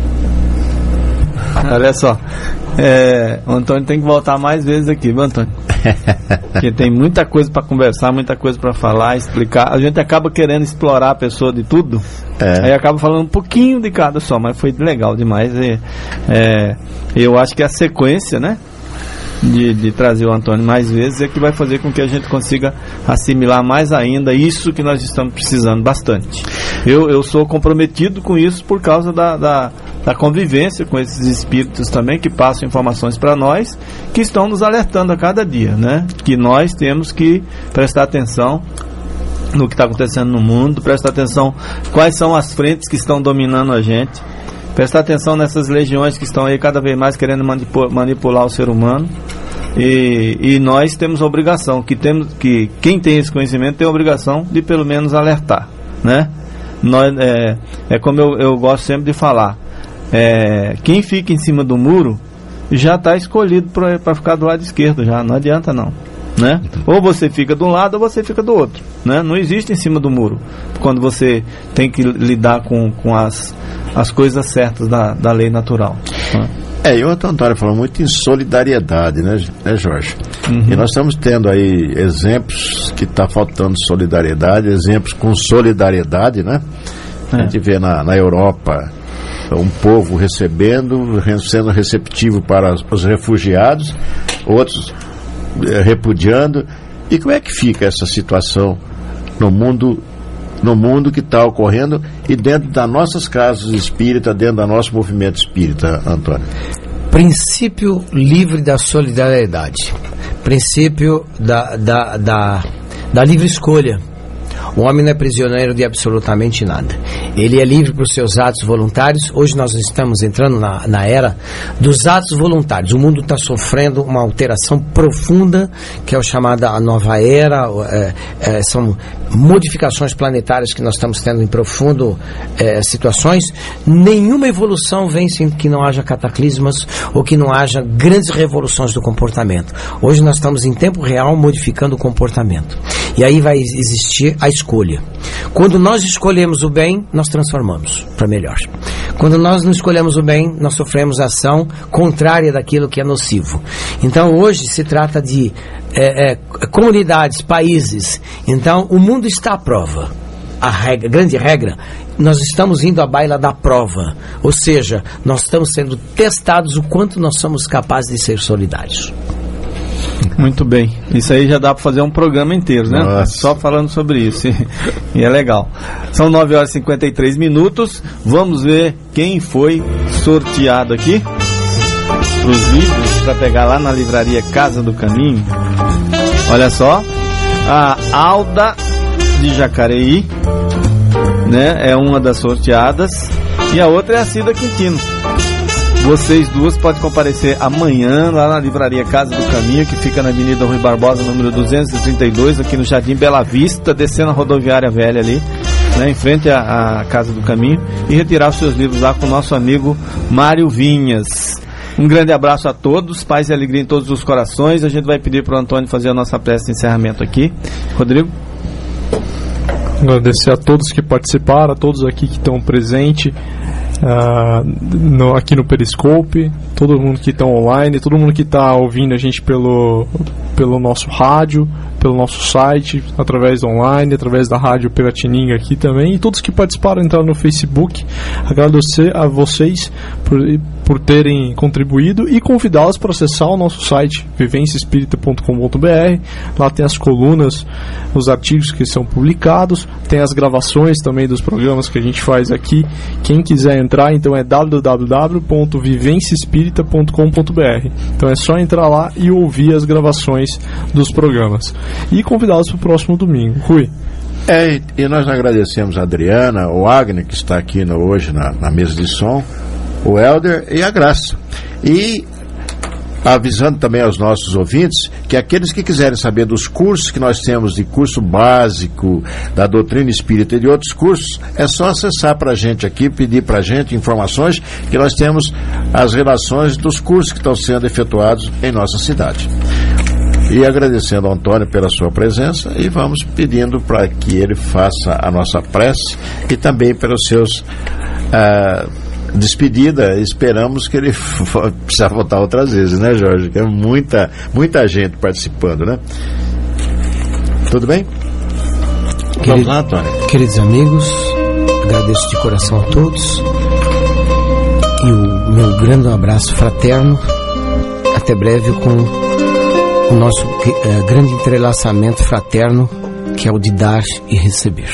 Olha só, o Antônio tem que voltar mais vezes aqui, viu, Antônio? Porque tem muita coisa para conversar, muita coisa para falar, explicar. A gente acaba querendo explorar a pessoa de tudo, aí acaba falando um pouquinho de cada só, mas foi legal demais. Eu acho que a sequência, né, de trazer o Antônio mais vezes é que vai fazer com que a gente consiga assimilar mais ainda isso que nós estamos precisando bastante. Eu sou comprometido com isso por causa da convivência com esses espíritos também, que passam informações para nós, que estão nos alertando a cada dia, né? Que nós temos que prestar atenção no que está acontecendo no mundo, prestar atenção quais são as frentes que estão dominando a gente, prestar atenção nessas legiões que estão aí cada vez mais querendo manipular o ser humano. E nós temos a obrigação, que quem tem esse conhecimento tem a obrigação de pelo menos alertar, né? Como eu gosto sempre de falar, quem fica em cima do muro já está escolhido para ficar do lado esquerdo, já não adianta não, né? Ou você fica de um lado ou você fica do outro, né? Não existe em cima do muro quando você tem que lidar com as coisas certas da lei natural, né? E o Antônio falou muito em solidariedade, né Jorge? E nós estamos tendo aí exemplos que está faltando solidariedade, exemplos com solidariedade, né? A gente vê na Europa um povo sendo receptivo para os refugiados, outros repudiando. E como é que fica essa situação no mundo que está ocorrendo e dentro das nossas casas espíritas, dentro do nosso movimento espírita, Antônio? Princípio livre da solidariedade, princípio da livre escolha. O homem não é prisioneiro de absolutamente nada. Ele é livre para os seus atos voluntários. Hoje nós estamos entrando na era dos atos voluntários. O mundo está sofrendo uma alteração profunda, que é o chamado a nova era. São modificações planetárias que nós estamos tendo em profundo situações. Nenhuma evolução vem sem que não haja cataclismas ou que não haja grandes revoluções do comportamento. Hoje nós estamos em tempo real modificando o comportamento. E aí vai existir a escolha. Quando nós escolhemos o bem, nós transformamos para melhor. Quando nós não escolhemos o bem, nós sofremos ação contrária daquilo que é nocivo. Então hoje se trata de comunidades, países. Então o mundo está à prova. A grande regra, nós estamos indo à baila da prova. Ou seja, nós estamos sendo testados o quanto nós somos capazes de ser solidários. Muito bem, isso aí já dá para fazer um programa inteiro, né? Nossa. Só falando sobre isso, e é legal. São 9h53, vamos ver quem foi sorteado aqui os livros para pegar lá na livraria Casa do Caminho. Olha só, a Alda de Jacareí, né? É uma das sorteadas, e a outra é a Cida Quintino. Vocês duas podem comparecer amanhã lá na livraria Casa do Caminho, que fica na Avenida Rui Barbosa, número 232, aqui no Jardim Bela Vista, descendo a rodoviária velha ali, né, em frente à Casa do Caminho, e retirar os seus livros lá com o nosso amigo Mário Vinhas. Um grande abraço a todos, paz e alegria em todos os corações. A gente vai pedir para o Antônio fazer a nossa prece de encerramento aqui. Rodrigo? Agradecer a todos que participaram, a todos aqui que estão presentes. aqui no Periscope, todo mundo que está online, todo mundo que está ouvindo a gente pelo nosso rádio, pelo nosso site, através online, através da Rádio Piratininga aqui também, e todos que participaram, entraram no Facebook. Agradecer a vocês por terem contribuído e convidá-los para acessar o nosso site vivenciaespírita.com.br. Lá tem as colunas, os artigos que são publicados, tem as gravações também dos programas que a gente faz aqui. Quem quiser entrar, então é www.vivenciaespírita.com.br. Então é só entrar lá e ouvir as gravações dos programas e convidá-los para o próximo domingo. Rui. E nós agradecemos a Adriana, o Agner, que está aqui hoje na mesa de som, o Helder e a Graça. E avisando também aos nossos ouvintes que aqueles que quiserem saber dos cursos que nós temos, de curso básico da doutrina espírita e de outros cursos, é só acessar para a gente aqui, pedir para a gente informações, que nós temos as relações dos cursos que estão sendo efetuados em nossa cidade. E agradecendo ao Antônio pela sua presença, e vamos pedindo para que ele faça a nossa prece e também pelos seus despedida. Esperamos que ele precisa voltar outras vezes, né, Jorge? Que é muita gente participando, né? Tudo bem? Vamos lá, Antônio. Queridos amigos, agradeço de coração a todos e o meu grande abraço fraterno. Até breve com o nosso grande entrelaçamento fraterno, que é o de dar e receber.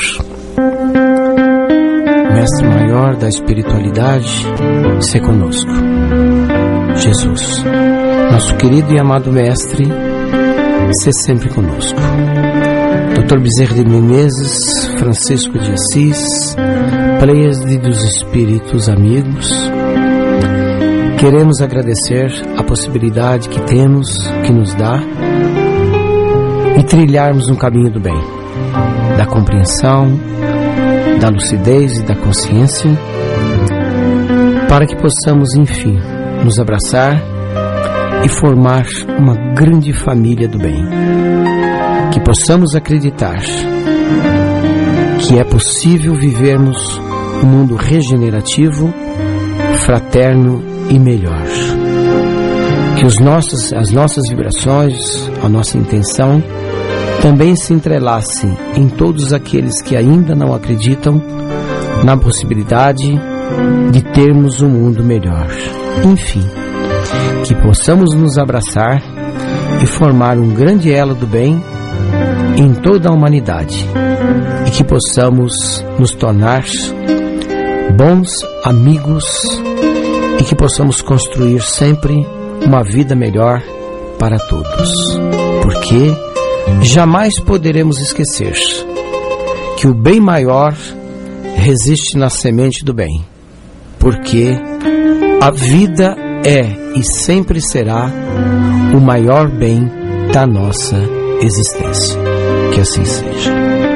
Mestre maior da espiritualidade, se conosco. Jesus, nosso querido e amado Mestre, se sempre conosco. Dr. Bezerra de Menezes, Francisco de Assis, Pleiade dos Espíritos amigos, queremos agradecer a possibilidade que temos, que nos dá, e trilharmos um caminho do bem, da compreensão, da lucidez e da consciência, para que possamos, enfim, nos abraçar e formar uma grande família do bem. Que possamos acreditar que é possível vivermos um mundo regenerativo, fraterno e melhor. Que as nossas vibrações, a nossa intenção, também se entrelacem em todos aqueles que ainda não acreditam na possibilidade de termos um mundo melhor. Enfim, que possamos nos abraçar e formar um grande elo do bem em toda a humanidade, e que possamos nos tornar bons amigos e que possamos construir sempre uma vida melhor para todos, porque jamais poderemos esquecer que o bem maior resiste na semente do bem, porque a vida é e sempre será o maior bem da nossa existência. Que assim seja.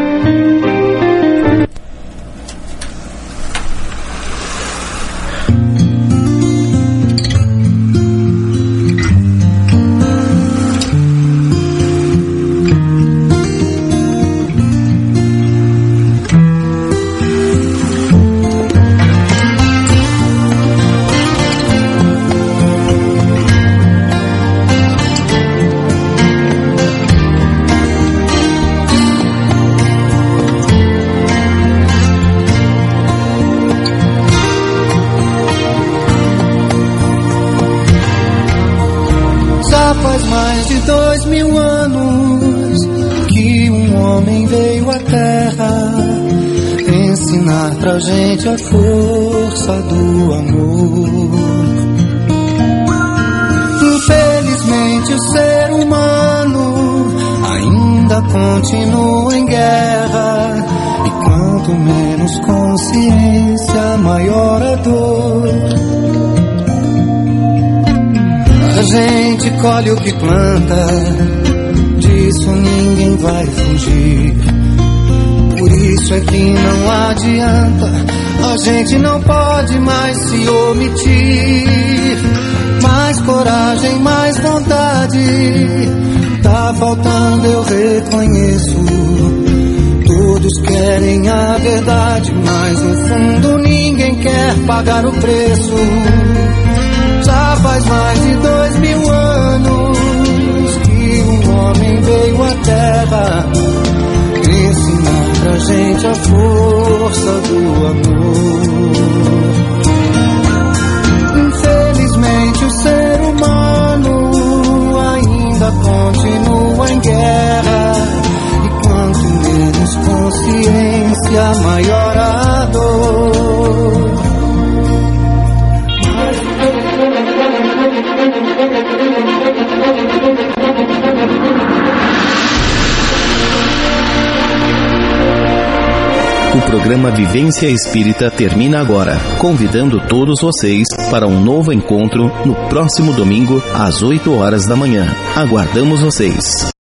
Faz mais de 2000 anos que um homem veio à Terra ensinar pra gente a força do amor. Infelizmente o ser humano ainda continua em guerra, e quanto menos consciência, maior a dor. A gente colhe o que planta, disso ninguém vai fugir. Por isso é que não adianta, a gente não pode mais se omitir. Mais coragem, mais vontade, tá faltando, eu reconheço. Todos querem a verdade, mas no fundo ninguém ninguém quer pagar o preço. Já faz mais de 2000 anos que um homem veio à Terra ensinar pra gente a força do amor. Infelizmente o ser humano ainda continua em guerra, e quanto menos consciência, maior a dor. O programa Vivência Espírita termina agora, convidando todos vocês para um novo encontro no próximo domingo às 8 horas da manhã. Aguardamos vocês.